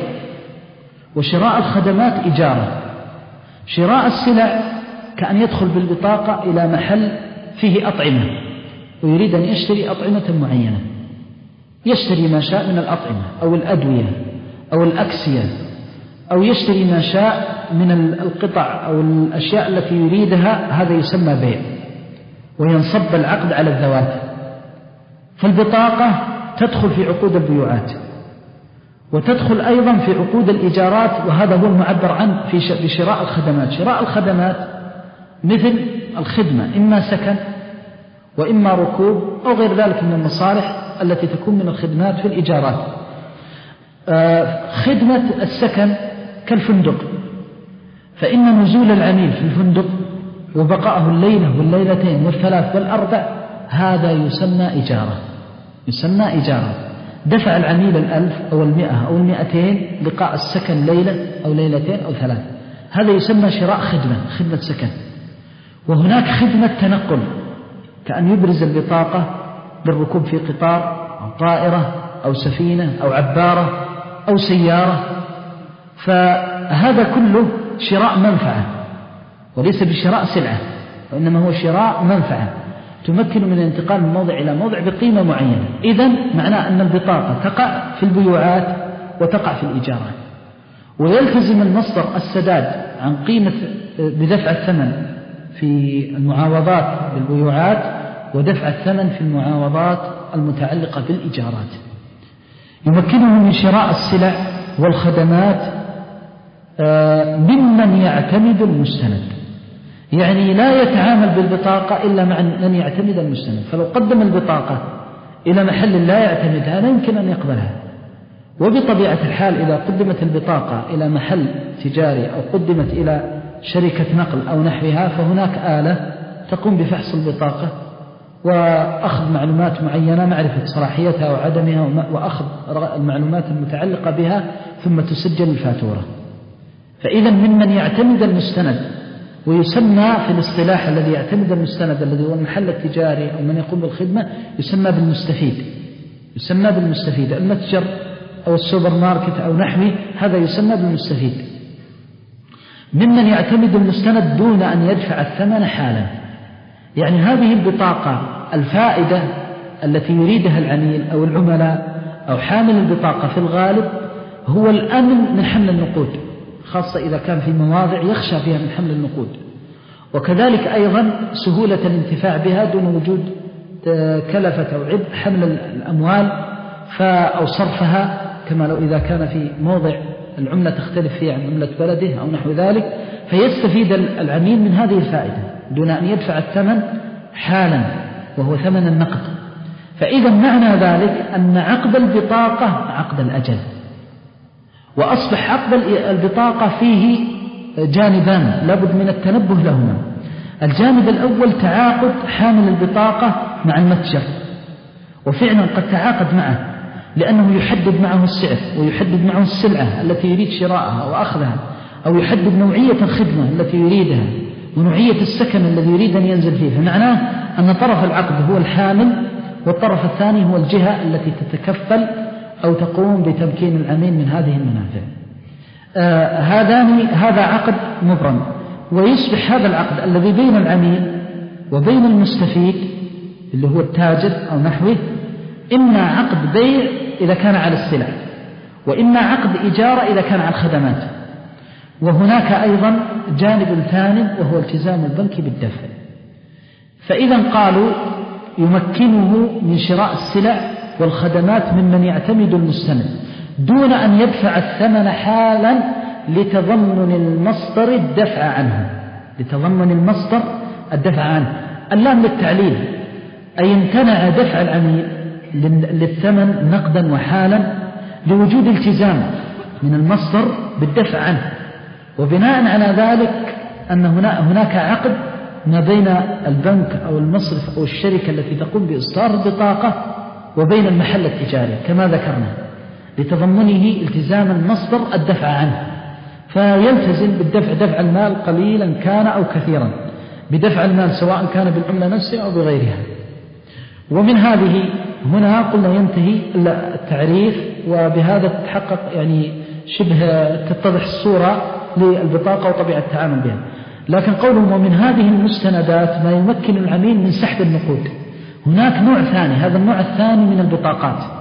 وشراء الخدمات إجارة. شراء السلع كأن يدخل بالبطاقة إلى محل فيه أطعمة ويريد أن يشتري أطعمة معينة، يشتري ما شاء من الأطعمة أو الأدوية أو الأكسية، أو يشتري ما شاء من القطع أو الأشياء التي يريدها، هذا يسمى بيع وينصب العقد على الذوات. فالبطاقة تدخل في عقود البيوعات وتدخل أيضا في عقود الإيجارات، وهذا هو المعبر عنه في بشراء الخدمات. شراء الخدمات مثل الخدمة، إما سكن وإما ركوب أو غير ذلك من المصالح التي تكون من الخدمات في الإيجارات. خدمة السكن كالفندق، فإن نزول العميل في الفندق وبقاءه الليلة والليلتين والثلاث والأربع هذا يسمى إجارة، يسمى إجارة. دفع العميل الألف أو المئة أو المئتين لقاء السكن ليلة أو ليلتين أو ثلاث، هذا يسمى شراء خدمة، خدمة سكن. وهناك خدمة تنقل، كأن يبرز البطاقة للركوب في قطار أو طائرة أو سفينة أو عبارة أو سيارة، فهذا كله شراء منفعة وليس بشراء سلعة، وإنما هو شراء منفعة تمكن من الانتقال من موضع إلى موضع بقيمة معينة. إذن معناه أن البطاقة تقع في البيوعات وتقع في الإيجارات، ويلتزم المصدر السداد عن قيمة بدفع الثمن في المعاوضات بالبيوعات ودفع الثمن في المعاوضات المتعلقة بالإيجارات. يمكنه من شراء السلع والخدمات ممن يعتمد المستند، يعني لا يتعامل بالبطاقة إلا مع من يعتمد المستند. فلو قدم البطاقة إلى محل لا يعتمدها لا يمكن أن يقبلها. وبطبيعة الحال إذا قدمت البطاقة إلى محل تجاري أو قدمت إلى شركة نقل أو نحوها، فهناك آلة تقوم بفحص البطاقة وأخذ معلومات معينة، معرفة صلاحيتها وعدمها، وأخذ المعلومات المتعلقة بها، ثم تسجل الفاتورة. فإذا ممن يعتمد المستند، ويسمى في الاصطلاح الذي يعتمد المستند الذي هو المحل التجاري أو من يقوم بالخدمة يسمى بالمستفيد، يسمى بالمستفيد. المتجر أو السوبر ماركت أو نحوه هذا يسمى بالمستفيد. ممن يعتمد المستند دون أن يدفع الثمن حالا، يعني هذه البطاقة الفائدة التي يريدها العميل أو العملاء أو حامل البطاقة في الغالب هو الأمن من حمل النقود، خاصة إذا كان في مواضع يخشى فيها من حمل النقود، وكذلك أيضا سهولة الانتفاع بها دون وجود كلفة أو عبء حمل الأموال أو صرفها، كما لو إذا كان في موضع العملة تختلف فيها عن عملة بلده أو نحو ذلك، فيستفيد العميل من هذه الفائدة دون أن يدفع الثمن حالا وهو ثمن النقد. فإذا معنى ذلك أن عقد البطاقة عقد الأجل، وأصبح عقد البطاقة فيه جانبان لابد من التنبه لهما. الجانب الأول تعاقد حامل البطاقة مع المتجر، وفعلا قد تعاقد معه لأنه يحدد معه السعر ويحدد معه السلعة التي يريد شراءها وأخذها، أو يحدد نوعية الخدمة التي يريدها ونوعية السكن الذي يريد أن ينزل فيه. فمعناه أن طرف العقد هو الحامل، والطرف الثاني هو الجهة التي تتكفل أو تقوم بتمكين العميل من هذه المنافع. آه هذان هذا عقد مبرم، ويصبح هذا العقد الذي بين العميل وبين المستفيد اللي هو التاجر أو نحوه إما عقد بيع إذا كان على السلع، وإما عقد إجارة إذا كان على الخدمات. وهناك أيضا جانب ثاني وهو التزام البنك بالدفع. فإذا قالوا يمكنه من شراء السلع والخدمات ممن يعتمد المستند دون أن يدفع الثمن حالا لتضمن المصدر الدفع عنه، لتضمن المصدر الدفع عنه. اللام للتعليل، أي امتنع دفع العميل للثمن نقدا وحالا لوجود التزام من المصدر بالدفع عنه. وبناء على ذلك أن هناك عقد ما بين البنك أو المصرف أو الشركة التي تقوم بإصدار البطاقة وبين المحل التجاري كما ذكرنا، لتضمنه التزام المصدر الدفع عنه، فيلتزم بالدفع دفع المال قليلا كان أو كثيرا، بدفع المال سواء كان بالعملة نفسها أو بغيرها. ومن هذه هنا قلنا ينتهي التعريف، وبهذا تتحقق يعني شبه تتضح الصورة للبطاقة وطبيعة التعامل بها. لكن قوله ومن هذه المستندات ما يمكن العميل من سحب النقود. هناك نوع ثاني، هذا النوع الثاني من البطاقات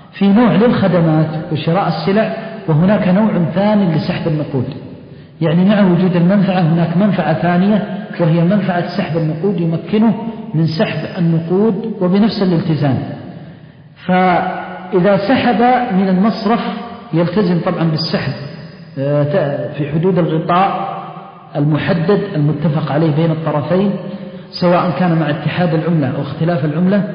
في نوع للخدمات وشراء السلع، وهناك نوع ثاني لسحب النقود. يعني مع وجود المنفعة هناك منفعة ثانية، وهي منفعة سحب النقود، يمكنه من سحب النقود وبنفس الالتزام. فإذا سحب من المصرف يلتزم طبعا بالسحب في حدود الغطاء المحدد المتفق عليه بين الطرفين، سواء كان مع اتحاد العملة أو اختلاف العملة.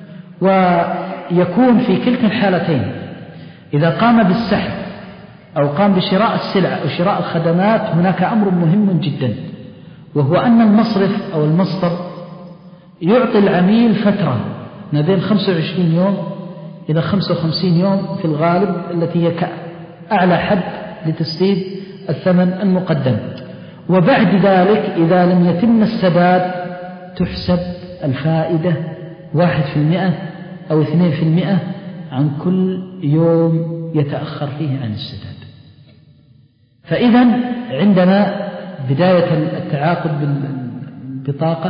ويكون في كلتا الحالتين إذا قام بالسحب أو قام بشراء السلع أو شراء الخدمات هناك أمر مهم جدا، وهو أن المصرف أو المصدر يعطي العميل فترة ما بين خمسة وعشرين يوم إلى خمسة وخمسين يوم في الغالب، التي هي أعلى حد لتسديد الثمن المقدم. وبعد ذلك إذا لم يتم السداد تحسب الفائدة واحد في المئة أو اثنين في المئة عن كل يوم يتأخر فيه عن السداد. فإذا عندنا بداية التعاقد بالبطاقة،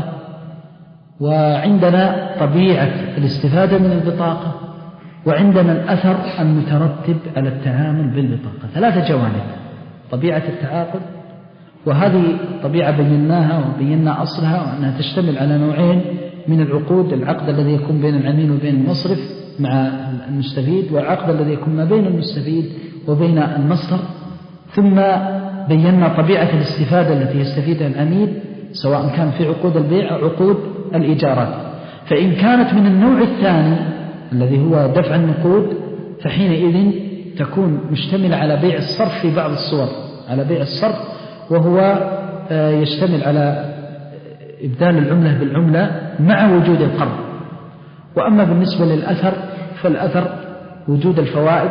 وعندنا طبيعة الاستفادة من البطاقة، وعندنا الأثر المترتب على التعامل بالبطاقة. ثلاثة جوانب: طبيعة التعاقد، وهذه طبيعة بيناها وبينا أصلها، وأنها تشتمل على نوعين من العقود: العقد الذي يكون بين العميل وبين المصرف مع المستفيد، والعقد الذي يكون ما بين المستفيد وبين المصدر. ثم بينا طبيعة الاستفادة التي يستفيدها العميل، سواء كان في عقود البيع أو عقود الإيجارات. فإن كانت من النوع الثاني الذي هو دفع النقود، فحينئذ تكون مشتملة على بيع الصرف في بعض الصور، على بيع الصرف، وهو يشتمل على إبدال العملة بالعملة مع وجود القرض. وأما بالنسبة للأثر فالأثر وجود الفوائد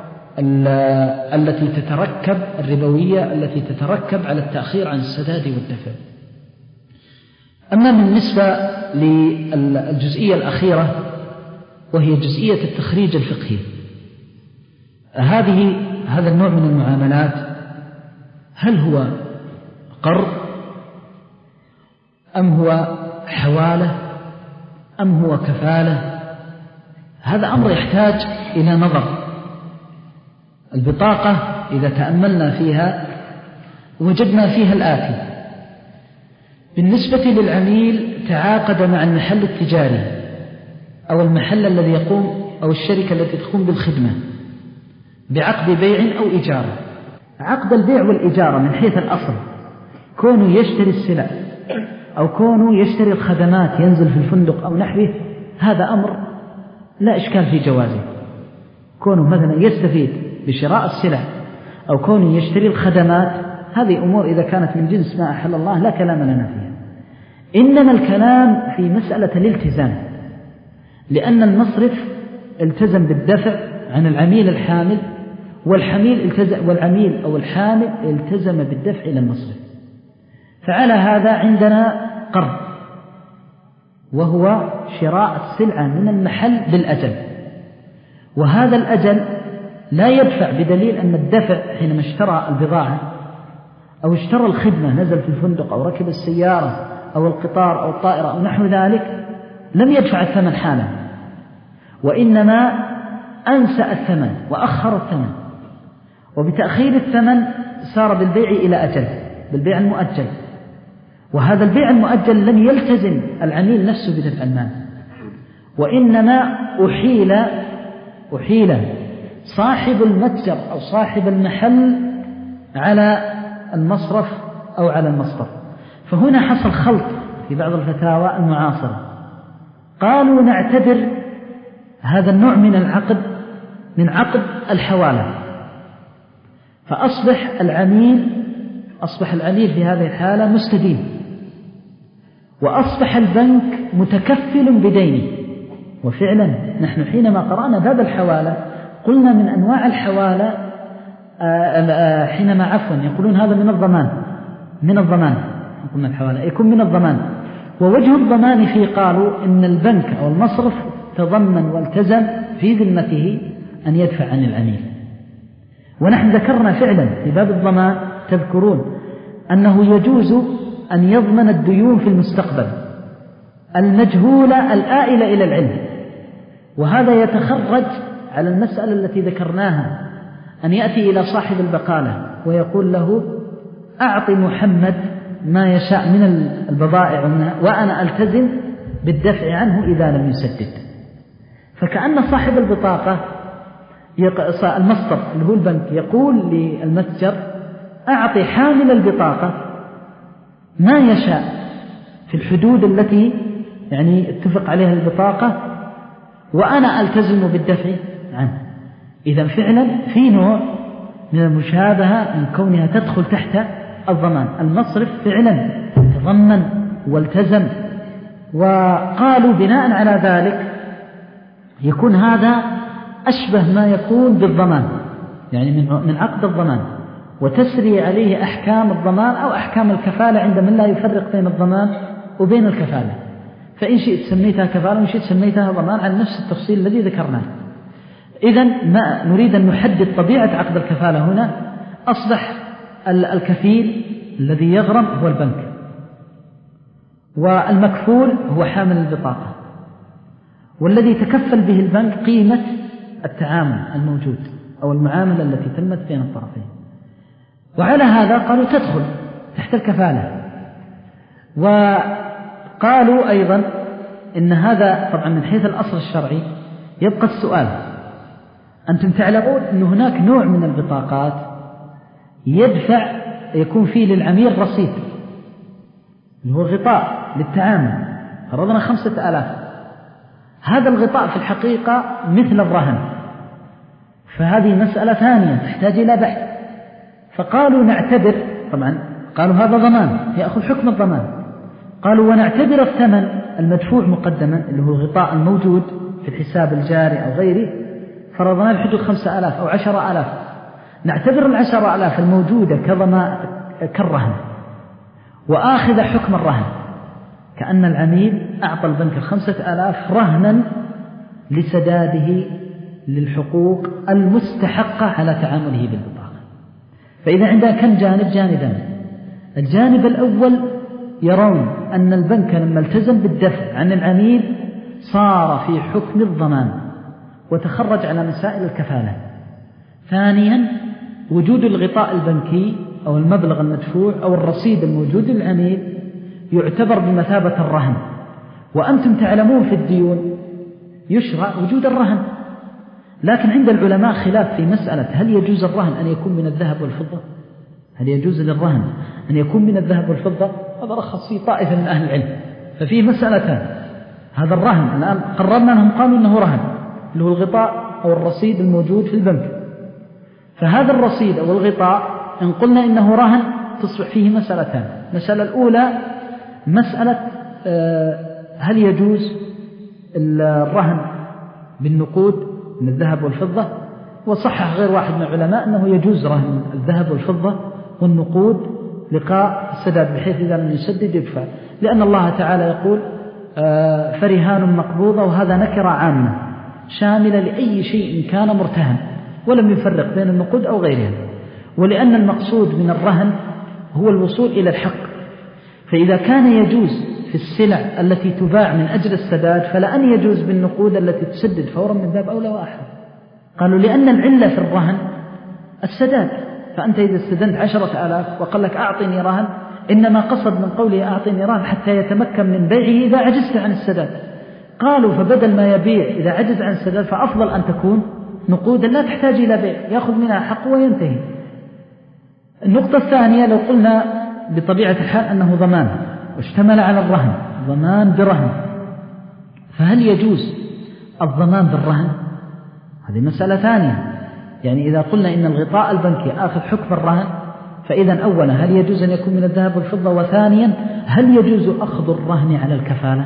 التي تتركب الربوية التي تتركب على التأخير عن السداد والدفع. أما بالنسبة للجزئية الأخيرة وهي جزئية التخريج الفقهي، هذه هذا النوع من المعاملات هل هو قرض أم هو حوالة أم هو كفالة؟ هذا أمر يحتاج إلى نظر. البطاقة إذا تأملنا فيها وجدنا فيها الآتي: بالنسبة للعميل تعاقد مع المحل التجاري أو المحل الذي يقوم أو الشركة التي تقوم بالخدمة بعقد بيع أو إجارة. عقد البيع والإجارة من حيث الأصل كونه يشتري السلع أو كونه يشتري الخدمات، ينزل في الفندق أو نحوه، هذا أمر لا إشكال في جوازه. كونه مثلا يستفيد بشراء السلع أو كونه يشتري الخدمات، هذه أمور إذا كانت من جنس ما أحل الله لا كلام لنا فيها. إنما الكلام في مسألة الالتزام، لأن المصرف التزم بالدفع عن العميل الحامل، والحميل التزم والعميل أو الحامل التزم بالدفع إلى المصرف. فعلى هذا عندنا قرض، وهو شراء السلعة من المحل بالأجل، وهذا الأجل لا يدفع بدليل أن الدفع حينما اشترى البضاعة أو اشترى الخدمة، نزل في الفندق أو ركب السيارة أو القطار أو الطائرة أو نحو ذلك، لم يدفع الثمن حالا، وإنما أنسى الثمن وأخر الثمن. وبتأخير الثمن صار بالبيع إلى أجل، بالبيع المؤجل، وهذا البيع المؤجل لم يلتزم العميل نفسه بدفع المال، وإنما أحيل أحيل صاحب المتجر أو صاحب المحل على المصرف أو على المصدر. فهنا حصل خلط في بعض الفتاوى المعاصرة، قالوا نعتبر هذا النوع من العقد من عقد الحوالة، فأصبح العميل أصبح العميل في هذه الحالة مستدين، وأصبح البنك متكفل بدينه. وفعلا نحن حينما قرأنا باب الحوالة قلنا من أنواع الحوالة حينما عفوا يقولون هذا من الضمان، من الضمان قلنا الحوالة يكون من الضمان. ووجه الضمان فيه قالوا إن البنك أو المصرف تضمن والتزم في ذمته أن يدفع عن العميل. ونحن ذكرنا فعلا في باب الضمان تذكرون أنه يجوز أن يضمن الديون في المستقبل المجهولة الآئلة إلى العلم، وهذا يتخرج على المسألة التي ذكرناها، أن يأتي إلى صاحب البقالة ويقول له أعط محمد ما يشاء من البضائع وأنا ألتزم بالدفع عنه إذا لم يسدد. فكأن صاحب البطاقة المصدر اللي هو البنك يقول للمتجر أعطي حامل البطاقة ما يشاء في الحدود التي يعني اتفق عليها البطاقة وأنا ألتزم بالدفع عنه. إذا فعلا في نوع من المشابهة من كونها تدخل تحت الضمان. المصرف فعلا تضمن والتزم، وقالوا بناء على ذلك يكون هذا أشبه ما يكون بالضمان، يعني من عقد الضمان، وتسري عليه أحكام الضمان أو أحكام الكفالة عند من لا يفرق بين الضمان وبين الكفالة. فإن شئت سميتها كفالة وإن شئت سميتها ضمان على نفس التفصيل الذي ذكرناه. إذن ما نريد أن نحدد طبيعة عقد الكفالة هنا. أصبح الكفيل الذي يغرم هو البنك، والمكفول هو حامل البطاقة، والذي تكفل به البنك قيمة التعامل الموجود أو المعاملة التي تمت بين الطرفين. وعلى هذا قالوا تدخل تحت الكفالة. وقالوا أيضا إن هذا طبعا من حيث الأصل الشرعي. يبقى السؤال، أنتم تعلمون أن هناك نوع من البطاقات يدفع يكون فيه للعميل رصيد اللي هو غطاء للتعامل، فرضنا خمسة آلاف. هذا الغطاء في الحقيقة مثل الرهن، فهذه مسألة ثانية تحتاج إلى بحث. فقالوا نعتبر، طبعا قالوا هذا ضمان يأخذ حكم الضمان، قالوا ونعتبر الثمن المدفوع مقدما اللي هو الغطاء الموجود في الحساب الجاري أو غيره، فرضنا بحدود خمسة آلاف أو عشرة آلاف، نعتبر العشرة آلاف الموجودة كضمان كالرهن وآخذ حكم الرهن، كأن العميل أعطى البنك الخمسة آلاف رهنا لسداده للحقوق المستحقة على تعامله بالبطاقة. فإذا عندنا كم جانب؟ جانبان. الجانب الأول يرون أن البنك لما التزم بالدفع عن العميل صار في حكم الضمان وتخرج على مسائل الكفالة. ثانيا وجود الغطاء البنكي أو المبلغ المدفوع أو الرصيد الموجود للعميل يعتبر بمثابة الرهن. وأنتم تعلمون في الديون يشرع وجود الرهن، لكن عند العلماء خلاف في مسألة هل يجوز الرهن أن يكون من الذهب والفضة؟ هل يجوز للرهن أن يكون من الذهب والفضة؟ هذا رخص فيه طائفة من أهل العلم. ففيه مسألتان. هذا الرهن الآن قررنا أنهم قالوا أنه رهن اللي هو الغطاء أو الرصيد الموجود في البنك. فهذا الرصيد أو الغطاء إن قلنا إنه رهن تصبح فيه مسألتان. المسألة الأولى مسألة هل يجوز الرهن بالنقود من الذهب والفضة؟ وصحح غير واحد من العلماء أنه يجوز رهن الذهب والفضة والنقود لقاء السداد، بحيث إذا لم يسدد يدفع، لأن الله تعالى يقول فرهان مقبوضة، وهذا نكرة عامة شاملة لأي شيء كان مرتهن ولم يفرق بين النقود أو غيرها. ولأن المقصود من الرهن هو الوصول إلى الحق، فإذا كان يجوز في السلع التي تباع من أجل السداد فلأن يجوز بالنقود التي تسدد فورا من باب أولى وأحرى. قالوا لأن العلة في الرهن السداد، فأنت إذا استدنت عشرة آلاف وقال لك أعطني رهن إنما قصد من قوله أعطني رهن حتى يتمكن من بيعه إذا عجزت عن السداد. قالوا فبدل ما يبيع إذا عجز عن السداد فأفضل أن تكون نقودا لا تحتاج إلى بيع، يأخذ منها حق وينتهي. النقطة الثانية لو قلنا بطبيعة الحال أنه ضمان واشتمل على الرهن، ضمان برهن، فهل يجوز الضمان بالرهن؟ هذه مسألة ثانية. يعني إذا قلنا إن الغطاء البنكي آخذ حكم الرهن، فإذا أولا هل يجوز أن يكون من الذهب والفضة؟ وثانيا هل يجوز أخذ الرهن على الكفالة؟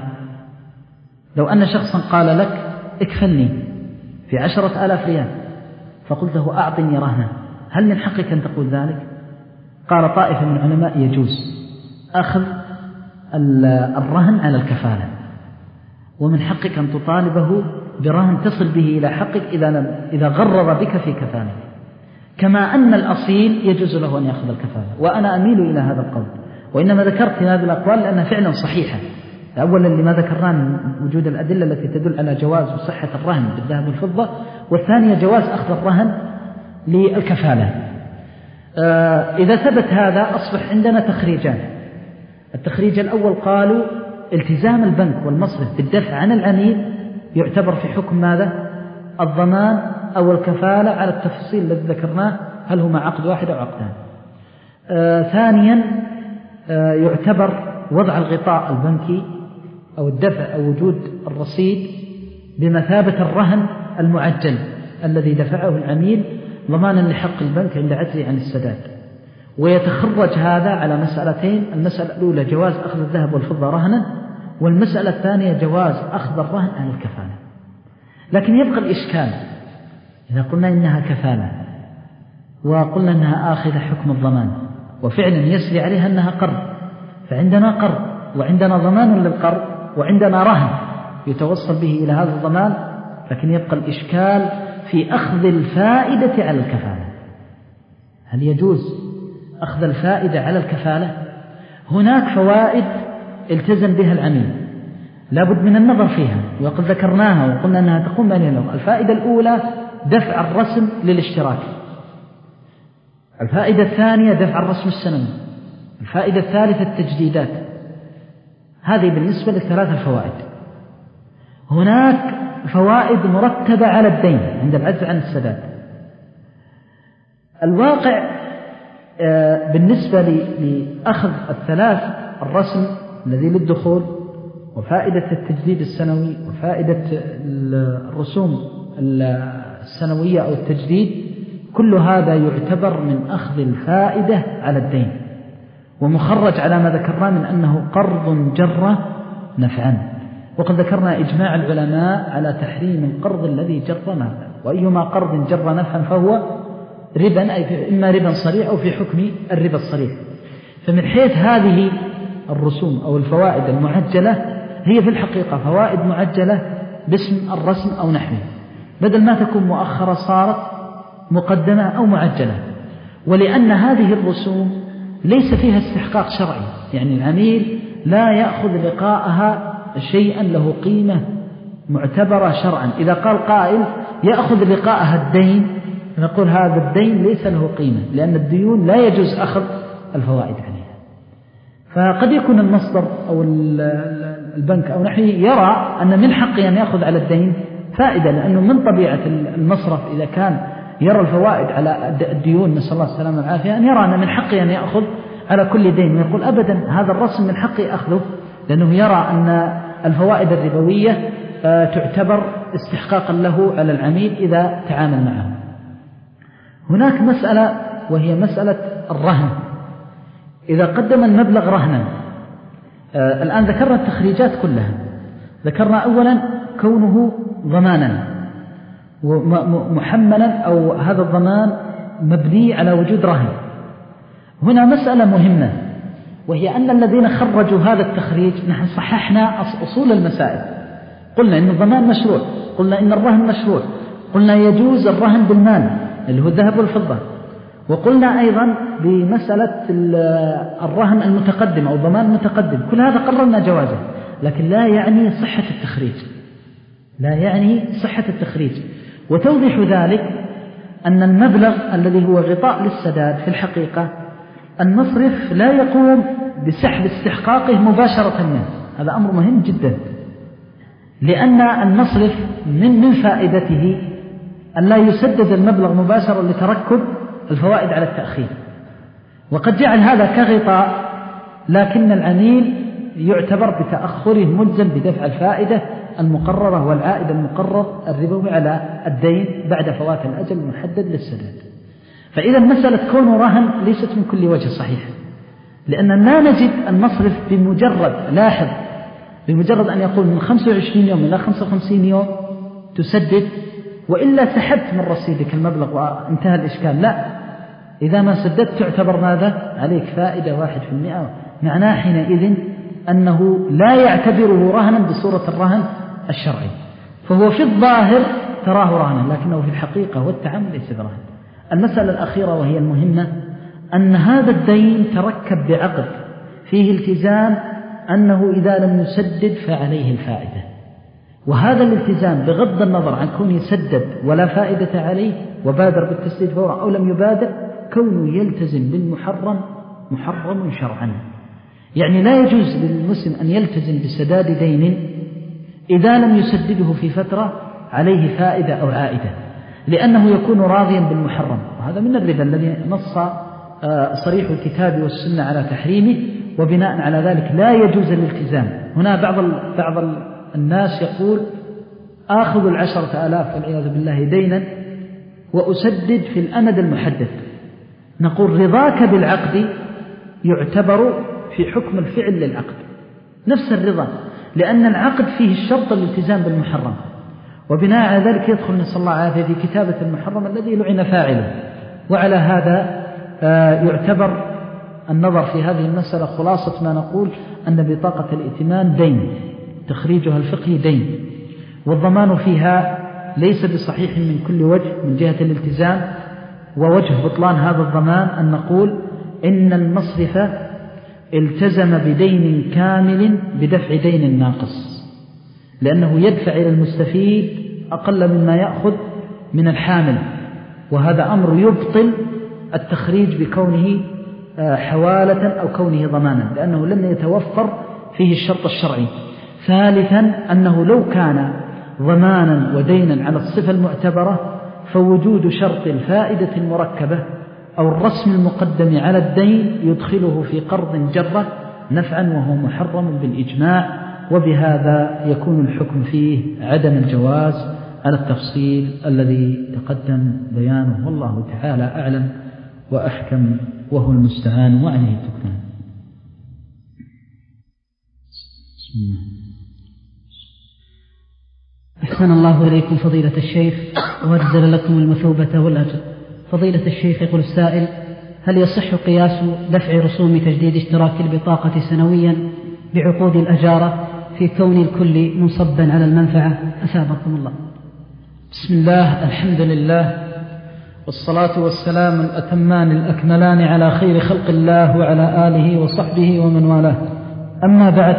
لو أن شخصا قال لك اكفلني في عشرة آلاف ريال فقلت له أعطني رهنا، هل من حقك أن تقول ذلك؟ قال طائفة من العلماء يجوز أخذ الرهن على الكفالة، ومن حقك أن تطالبه برهن تصل به إلى حقك إذا, لم إذا غرر بك في كفالة، كما أن الأصيل يجوز له أن يأخذ الكفالة. وأنا أميل إلى هذا القول، وإنما ذكرت هذه الأقوال لأنها فعلا صحيحة. أولا لما ذكرناه من وجود الأدلة التي تدل على جواز وصحة الرهن بالذهب والفضة، والثانية جواز أخذ الرهن للكفالة. إذا ثبت هذا أصبح عندنا تخريجان. التخريج الأول قالوا التزام البنك والمصرف بالدفع عن العميل يعتبر في حكم ماذا؟ الضمان أو الكفالة على التفصيل الذي ذكرناه، هل هما عقد واحد أو عقدان. آه ثانيا آه يعتبر وضع الغطاء البنكي أو الدفع أو وجود الرصيد بمثابة الرهن المعجل الذي دفعه العميل ضمانا لحق البنك عند عجزه عن السداد. ويتخرج هذا على مسألتين: المسألة الأولى جواز أخذ الذهب والفضة رهنا، والمسألة الثانية جواز أخذ الرهن عن الكفالة. لكن يبقى الإشكال إذا قلنا إنها كفالة وقلنا إنها آخذة حكم الضمان، وفعلا يسري عليها أنها قرض، فعندنا قرض وعندنا ضمان للقرض وعندنا رهن يتوصل به إلى هذا الضمان، لكن يبقى الإشكال في أخذ الفائدة على الكفالة. هل يجوز أخذ الفائدة على الكفالة؟ هناك فوائد التزم بها العميل لابد من النظر فيها، وقد ذكرناها وقلنا أنها تقوم بأنها النظر. الفائدة الأولى دفع الرسم للاشتراك، الفائدة الثانية دفع الرسم السنوي، الفائدة الثالثة التجديدات. هذه بالنسبة للثلاث الفوائد. هناك فوائد مرتبة على الدين عند العجز عن السداد. الواقع بالنسبة لأخذ الثلاث: الرسم الذي للدخول، وفائدة التجديد السنوي، وفائدة الرسوم السنوية أو التجديد، كل هذا يعتبر من أخذ الفائدة على الدين، ومخرج على ما ذكرنا من أنه قرض جر نفعا. وقد ذكرنا إجماع العلماء على تحريم القرض الذي جر نفعا، وأيما قرض جر نفعا فهو ربا، أي إما ربا صريح أو في حكم الربا الصريح. فمن حيث هذه الرسوم أو الفوائد المعجلة هي في الحقيقة فوائد معجلة باسم الرسم أو نحوه، بدل ما تكون مؤخرة صارت مقدمة أو معجلة. ولأن هذه الرسوم ليس فيها استحقاق شرعي، يعني العميل لا يأخذ لقاءها شيئا له قيمة معتبرة شرعا. إذا قال قائل يأخذ لقاءها الدين، نقول هذا الدين ليس له قيمة، لأن الديون لا يجوز أخذ الفوائد عليها. فقد يكون المصدر أو البنك أو نحوه يرى أن من حقه أن يأخذ على الدين فائدة، لأنه من طبيعة المصرف إذا كان يرى الفوائد على الديون، نسأل الله السلامة والعافية، أن يرى أن من حقه أن يأخذ على كل دين، ويقول أبدا هذا الرسم من حقه أخذه، لأنه يرى أن الفوائد الربوية تعتبر استحقاقا له على العميل إذا تعامل معه. هناك مسألة وهي مسألة الرهن. إذا قدم المبلغ رهنا، آه الآن ذكرنا التخريجات كلها. ذكرنا أولا كونه ضمانا ومحملا، أو هذا الضمان مبني على وجود رهن. هنا مسألة مهمة، وهي أن الذين خرجوا هذا التخريج نحن صححنا أصول المسائل. قلنا إن الضمان مشروع، قلنا إن الرهن مشروع، قلنا يجوز الرهن بالمال اللي هو الذهب والفضة، وقلنا أيضا بمسألة الرهن المتقدم أو الضمان المتقدم. كل هذا قررنا جوازه، لكن لا يعني صحة التخريج، لا يعني صحة التخريج. وتوضح ذلك أن المبلغ الذي هو غطاء للسداد في الحقيقة المصرف لا يقوم بسحب استحقاقه مباشرة منه. هذا أمر مهم جدا، لأن المصرف من من فائدته أن لا يسدد المبلغ مباشرة لتركب الفوائد على التأخير، وقد جعل هذا كغطاء، لكن العميل يعتبر بتأخره ملزم بدفع الفائدة المقررة والعائد المقرر الربوي على الدين بعد فوات الأجل المحدد للسداد. فإذا مسألة كونه رهن ليست من كل وجه صحيح، لأن لا نجد المصرف بمجرد، لاحظ، بمجرد أن يقول من خمسة وعشرين يوم إلى خمسة وخمسين يوم تسدد، وإلا سحبت من رصيدك المبلغ وانتهى الإشكال. لا، إذا ما سددت تعتبر ماذا؟ عليك فائدة واحد في المئة. معناه حينئذ أنه لا يعتبره رهنا بصورة الرهن الشرعي، فهو في الظاهر تراه رهنا، لكنه في الحقيقة والتعامل ليس برهن. المسألة الأخيرة وهي المهمة، أن هذا الدين تركب بعقد فيه التزام أنه إذا لم يسدد فعليه الفائدة، وهذا الالتزام بغض النظر عن كونه يسدد ولا فائدة عليه وبادر بالتسديد فورا أو لم يبادر، كونه يلتزم بالمحرم محرم شرعا. يعني لا يجوز للمسلم أن يلتزم بسداد دين إذا لم يسدده في فترة عليه فائدة أو عائدة، لأنه يكون راضيا بالمحرم، وهذا من الربا الذي نص صريح الكتاب والسنة على تحريمه، وبناء على ذلك لا يجوز الالتزام. هنا بعض بعض الناس يقول آخذ العشرة آلاف والعياذ بالله دينا وأسدد في الأمد المحدد. نقول رضاك بالعقد يعتبر في حكم الفعل للعقد نفس الرضا، لأن العقد فيه الشرط الالتزام بالمحرم، وبناء على ذلك يدخل نسأل الله العافية في كتابة المحرم الذي لعن فاعله. وعلى هذا يعتبر النظر في هذه المسألة خلاصة ما نقول أن بطاقة الائتمان دين، تخريجها الفقهي دين، والضمان فيها ليس بصحيح من كل وجه من جهة الالتزام. ووجه بطلان هذا الضمان أن نقول إن المصرف التزم بدين كامل بدفع دين ناقص، لأنه يدفع إلى المستفيد أقل مما يأخذ من الحامل، وهذا أمر يبطل التخريج بكونه حوالة أو كونه ضمانا، لأنه لم يتوفر فيه الشرط الشرعي. ثالثا أنه لو كان ضمانا ودينا على الصفة المعتبرة فوجود شرط الفائدة المركبة أو الرسم المقدم على الدين يدخله في قرض جرة نفعا وهو محرم بالإجماع، وبهذا يكون الحكم فيه عدم الجواز على التفصيل الذي تقدم بيانه، والله تعالى أعلم وأحكم وهو المستعان وعليه التكلان. بسم الله. أحسن الله إليكم فضيلة الشيخ وأجزل لكم المثوبة والأجر. فضيلة الشيخ يقول السائل: هل يصح قياس دفع رسوم تجديد اشتراك البطاقة سنويا بعقود الأجارة في كون الكل منصبا على المنفعة؟ أثابكم الله. بسم الله، الحمد لله، والصلاة والسلام الأتمان الأكملان على خير خلق الله وعلى آله وصحبه ومن والاه. أما بعد،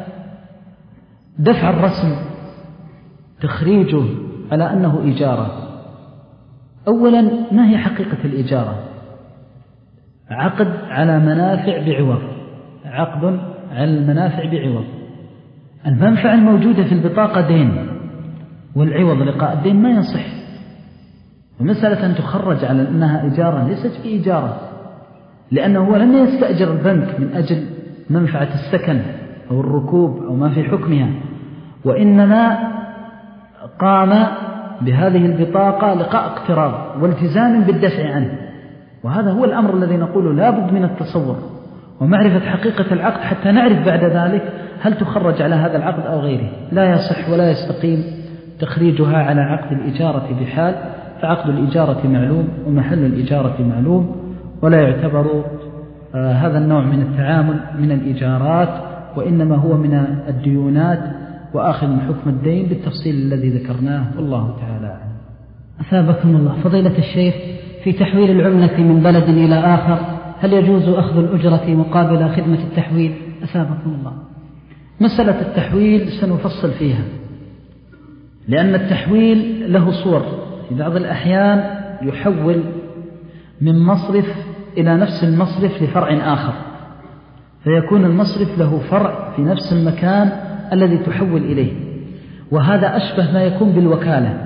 دفع الرسم تخريجه على أنه إجارة، أولا ما هي حقيقة الإجارة؟ عقد على منافع بعوض، عقد على المنافع بعوض. المنفعة الموجودة في البطاقة دين، والعوض لقاء الدين ما يصح. ومسألة أن تخرج على أنها إجارة ليست بإجارة، لأنه هو لم يستأجر البنك من أجل منفعة السكن أو الركوب أو ما في حكمها، وإنما قام بهذه البطاقة لقاء اقتراض والتزام بالدفع عنه. وهذا هو الأمر الذي نقول لا بد من التصور ومعرفة حقيقة العقد حتى نعرف بعد ذلك هل تخرج على هذا العقد أو غيره. لا يصح ولا يستقيم تخريجها على عقد الإجارة بحال، فعقد الإجارة معلوم ومحل الإجارة معلوم، ولا يعتبر آه هذا النوع من التعامل من الإجارات، وإنما هو من الديونات وآخذ من حكم الدين بالتفصيل الذي ذكرناه، والله تعالى أعلم. أثابكم الله. فضيلة الشيخ، في تحويل العملة من بلد إلى آخر هل يجوز أخذ الأجرة مقابل خدمة التحويل؟ أثابكم الله. مسألة التحويل سنفصل فيها، لأن التحويل له صور. في بعض الأحيان يحول من مصرف إلى نفس المصرف لفرع آخر، فيكون المصرف له فرع في نفس المكان الذي تحول إليه، وهذا أشبه ما يكون بالوكالة.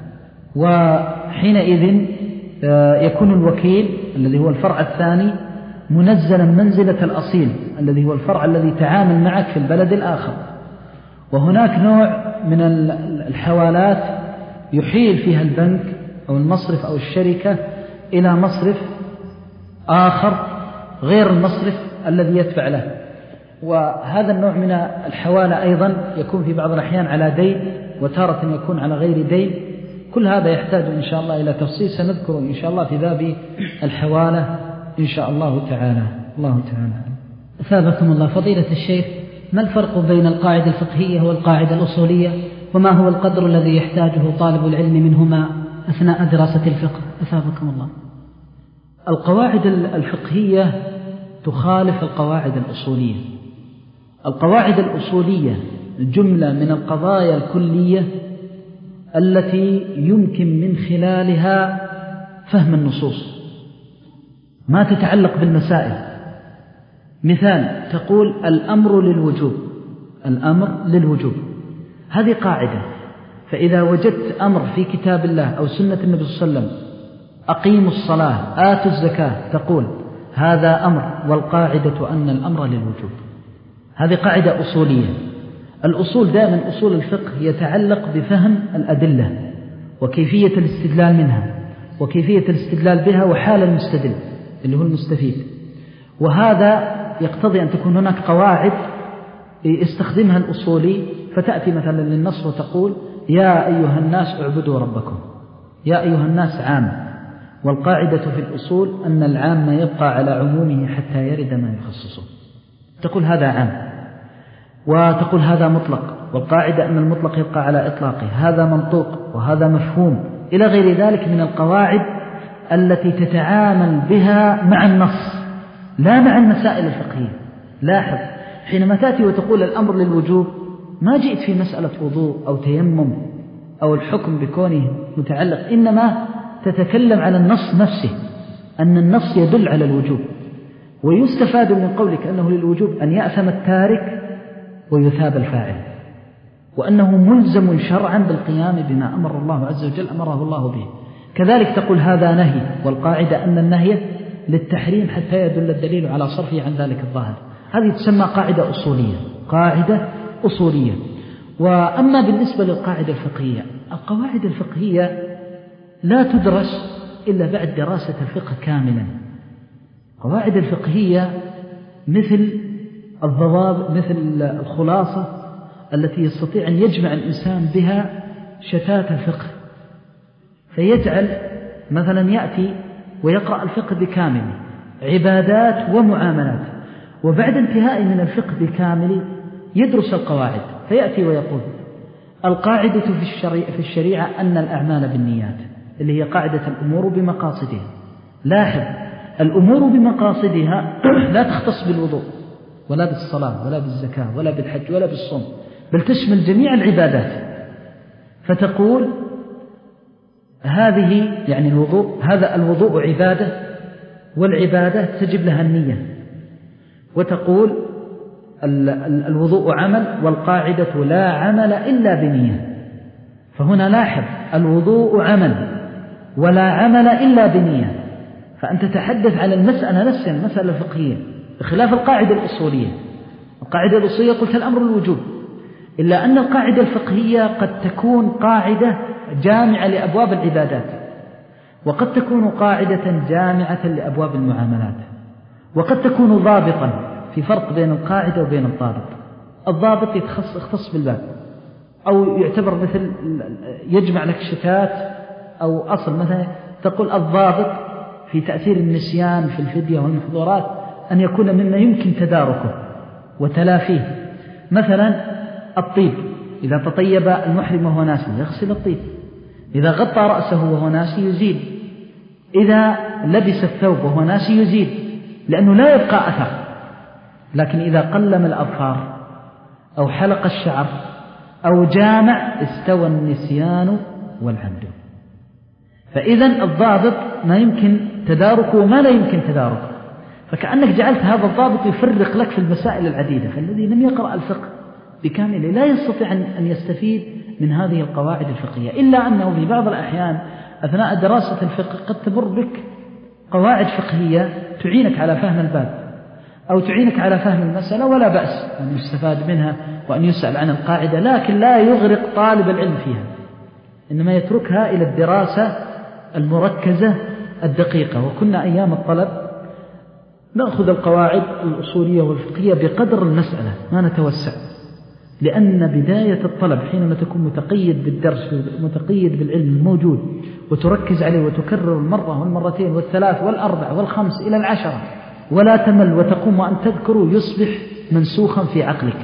وحينئذ يكون الوكيل الذي هو الفرع الثاني منزلا منزلة الأصيل الذي هو الفرع الذي تعامل معك في البلد الآخر. وهناك نوع من الحوالات يحيل فيها البنك أو المصرف أو الشركة إلى مصرف آخر غير المصرف الذي يدفع له، وهذا النوع من الحوالة أيضا يكون في بعض الأحيان على دين وتارة يكون على غير دين. كل هذا يحتاج إن شاء الله إلى تفصيل سنذكره إن شاء الله في باب الحوالة إن شاء الله تعالى. الله تعالى. أثابكم الله. فضيلة الشيخ، ما الفرق بين القاعدة الفقهية والقاعدة الأصولية، وما هو القدر الذي يحتاجه طالب العلم منهما أثناء دراسة الفقه؟ أثابكم الله. القواعد الفقهية تخالف القواعد الأصولية. القواعد الأصولية جملة من القضايا الكلية التي يمكن من خلالها فهم النصوص، ما تتعلق بالمسائل. مثال، تقول الأمر للوجوب، الأمر للوجوب، هذه قاعدة. فإذا وجدت أمر في كتاب الله أو سنة النبي صلى الله عليه وسلم أقيموا الصلاة آتوا الزكاة، تقول هذا أمر، والقاعدة أن الأمر للوجوب. هذه قاعدة أصولية. الأصول دائما أصول الفقه يتعلق بفهم الأدلة وكيفية الاستدلال منها وكيفية الاستدلال بها وحال المستدل اللي هو المستفيد. وهذا يقتضي أن تكون هناك قواعد يستخدمها الأصولي، فتأتي مثلا للنص وتقول يا أيها الناس اعبدوا ربكم، يا أيها الناس عام، والقاعدة في الأصول أن العام يبقى على عمومه حتى يرد ما يخصصه. تقول هذا عام، وتقول هذا مطلق، والقاعدة أن المطلق يبقى على إطلاقه، هذا منطوق وهذا مفهوم، إلى غير ذلك من القواعد التي تتعامل بها مع النص لا مع المسائل الفقهية. لاحظ، حينما تأتي وتقول الأمر للوجوب ما جئت في مسألة وضوء أو تيمم أو الحكم بكونه متعلق، إنما تتكلم على النص نفسه، أن النص يدل على الوجوب. ويستفاد من قولك أنه للوجوب أن يأثم التارك ويثاب الفاعل، وأنه ملزم شرعا بالقيام بما أمر الله عز وجل أمره الله به. كذلك تقول هذا نهي، والقاعدة أن النهي للتحريم حتى يدل الدليل على صرفه عن ذلك الظاهر. هذه تسمى قاعدة أصولية، قاعدة أصولية. وأما بالنسبة للقاعدة الفقهية، القواعد الفقهية لا تدرس إلا بعد دراسة الفقه كاملا. القواعد الفقهية مثل الضوابط، مثل الخلاصة التي يستطيع أن يجمع الإنسان بها شتات الفقه، فيجعل مثلا يأتي ويقرأ الفقه بكامله، عبادات ومعاملات، وبعد انتهاء من الفقه بكامله يدرس القواعد، فيأتي ويقول القاعدة في الشريعة, في الشريعة أن الأعمال بالنيات، اللي هي قاعدة الأمور بمقاصدها. لاحظ، الأمور بمقاصدها لا تختص بالوضوء ولا بالصلاة ولا بالزكاة ولا بالحج ولا بالصوم، بل تشمل جميع العبادات. فتقول هذه يعني الوضوء، هذا الوضوء عبادة، والعبادة تجب لها النية. وتقول الوضوء عمل، والقاعدة لا عمل إلا بنية. فهنا لاحظ، الوضوء عمل ولا عمل إلا بنية، فأنت تتحدث على المسألة نفسها، المسألة الفقهية، بخلاف القاعدة الأصولية. القاعدة الأصولية قلت الأمر الوجوب، إلا أن القاعدة الفقهية قد تكون قاعدة جامعة لأبواب العبادات، وقد تكون قاعدة جامعة لأبواب المعاملات، وقد تكون ضابطا. في فرق بين القاعدة وبين الضابط. الضابط يتخص يختص بالباب، أو يعتبر مثل يجمع لك شتات أو أصل. مثلا تقول الضابط في تأثير النسيان في الفدية والمحظورات أن يكون مما يمكن تداركه وتلافيه. مثلا الطيب، إذا تطيب المحرم وهو ناسي يغسل الطيب، إذا غطى رأسه وهو ناسي يزيل، إذا لبس الثوب وهو ناسي يزيل، لأنه لا يبقى أثر. لكن إذا قلم الأظفار أو حلق الشعر أو جامع استوى النسيان والعمد. فإذا الضابط ما يمكن تداركه وما لا يمكن تداركه، فكأنك جعلت هذا الضابط يفرق لك في المسائل العديدة. فالذي لم يقرأ الفقه بكامله لا يستطيع أن يستفيد من هذه القواعد الفقهية، إلا أنه في بعض الأحيان أثناء دراسة الفقه قد تمر بك قواعد فقهية تعينك على فهم الباب أو تعينك على فهم المسألة، ولا بأس أن يستفاد منها وأن يسأل عن القاعدة، لكن لا يغرق طالب العلم فيها، إنما يتركها إلى الدراسة المركزة الدقيقة. وكنا أيام الطلب نأخذ القواعد الأصولية والفقهية بقدر المسألة، ما نتوسع، لأن بداية الطلب حينما تكون متقيد بالدرس متقيد بالعلم الموجود وتركز عليه وتكرر المرة والمرتين والثلاث والأربع والخمس إلى العشرة ولا تمل وتقوم وأن تذكره، يصبح منسوخا في عقلك.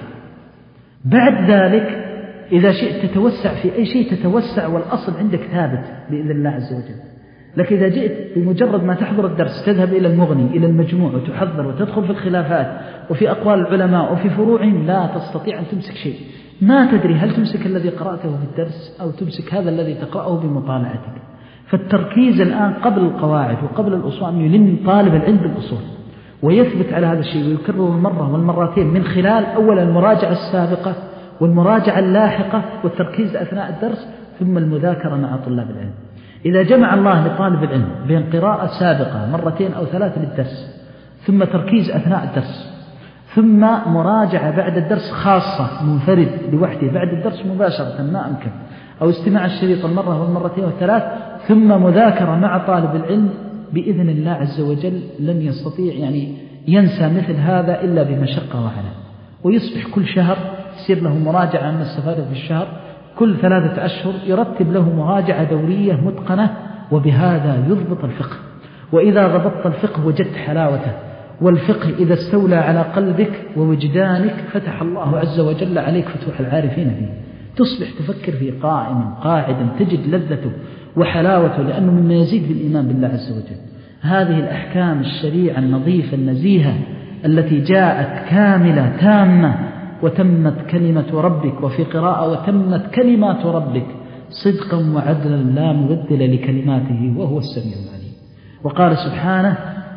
بعد ذلك إذا شئت تتوسع في أي شيء تتوسع، والأصل عندك ثابت بإذن الله عز وجل. لكن إذا جئت بمجرد ما تحضر الدرس تذهب إلى المغني إلى المجموع وتحضر وتدخل في الخلافات وفي أقوال العلماء وفي فروعهم لا تستطيع أن تمسك شيء، ما تدري هل تمسك الذي قرأته في الدرس أو تمسك هذا الذي تقرأه بمطالعتك. فالتركيز الآن قبل القواعد وقبل الأصول أن يلم طالب العلم بالأصول ويثبت على هذا الشيء ويكرره المرة والمرتين من خلال أولا المراجعة السابقة والمراجعة اللاحقة والتركيز أثناء الدرس ثم المذاكرة مع طلاب العلم. إذا جمع الله لطالب العلم بين قراءة سابقة مرتين أو ثلاثة للدرس ثم تركيز أثناء الدرس ثم مراجعة بعد الدرس خاصة منفرد لوحده بعد الدرس مباشرة ما أمكن، أو استماع الشريط المرة والمرتين والثلاث ثم مذاكرة مع طالب العلم، بإذن الله عز وجل لن يستطيع يعني ينسى مثل هذا إلا بمشقة وعناء، ويصبح كل شهر يصير له مراجعة من استفاده في الشهر، كل ثلاثة أشهر يرتب له مراجعة دورية متقنة، وبهذا يضبط الفقه. وإذا ضبطت الفقه وجدت حلاوته، والفقه إذا استولى على قلبك ووجدانك فتح الله عز وجل عليك فتوح العارفين فيه، تصبح تفكر في قائما قاعدا تجد لذته وحلاوته، لأنه مما يزيد بالإيمان بالله عز وجل. هذه الأحكام الشريعة النظيفة النزيهة التي جاءت كاملة تامة، وتمت كلمة ربك، وفي قراءة وتمت كلمات ربك صدقا وعدلا لا مبدل لكلماته وهو السميع العليم. وقال سبحانه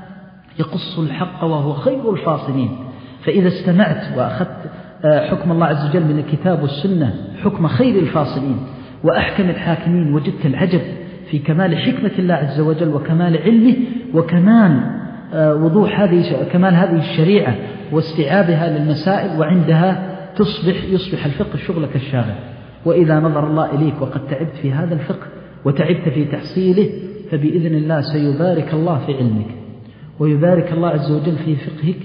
يقص الحق وهو خير الفاصلين. فإذا استمعت وأخذت حكم الله عز وجل من الكتاب والسنة حكم خير الفاصلين وأحكم الحاكمين، وجدت العجب في كمال حكمة الله عز وجل وكمال علمه وكمال وضوح هذه كمال هذه الشريعة واستيعابها للمسائل، وعندها تصبح يصبح الفقه شغلك الشاغل. وإذا نظر الله إليك وقد تعبت في هذا الفقه وتعبت في تحصيله فبإذن الله سيبارك الله في علمك ويبارك الله عز وجل في فقهك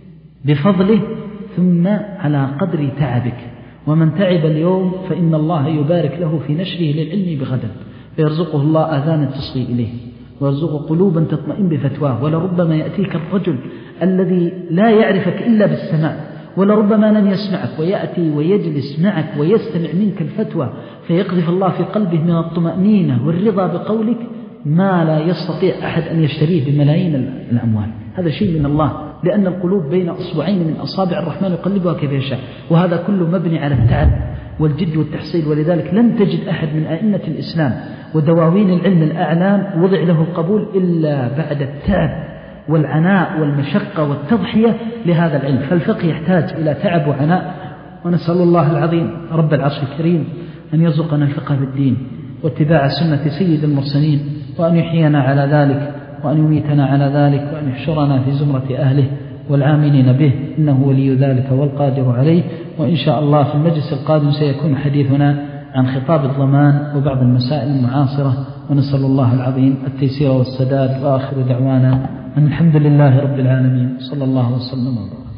بفضله ثم على قدر تعبك. ومن تعب اليوم فإن الله يبارك له في نشره للعلم بغدا، فيرزقه الله آذانا تصغي إليه ويرزقه قلوبا تطمئن بفتواه. ولربما يأتيك الرجل الذي لا يعرفك إلا بالسماع، ولربما لم يسمعك ويأتي ويجلس معك ويستمع منك الفتوى فيقذف الله في قلبه من الطمأنينة والرضا بقولك ما لا يستطيع أحد أن يشتريه بملايين الأموال. هذا شيء من الله، لأن القلوب بين أصبعين من أصابع الرحمن يقلبها كيف يشاء، وهذا كله مبني على التعب والجد والتحصيل. ولذلك لن تجد أحد من أئمة الإسلام ودواوين العلم الأعلام وضع له القبول إلا بعد التعب والعناء والمشقة والتضحية لهذا العلم. فالفقه يحتاج إلى تعب وعناء، ونسأل الله العظيم رب العرش الكريم أن يرزقنا الفقه بالدين واتباع سنة سيد المرسلين، وأن يحيينا على ذلك وأن يميتنا على ذلك، وأن يحشرنا في زمرة أهله والعاملين به، إنه ولي ذلك والقادر عليه. وإن شاء الله في المجلس القادم سيكون حديثنا عن خطاب الضمان وبعض المسائل المعاصرة، ونسأل الله العظيم التيسير والسداد. وآخر دعوانا أن الحمد لله رب العالمين، صلى الله وسلم وبارك.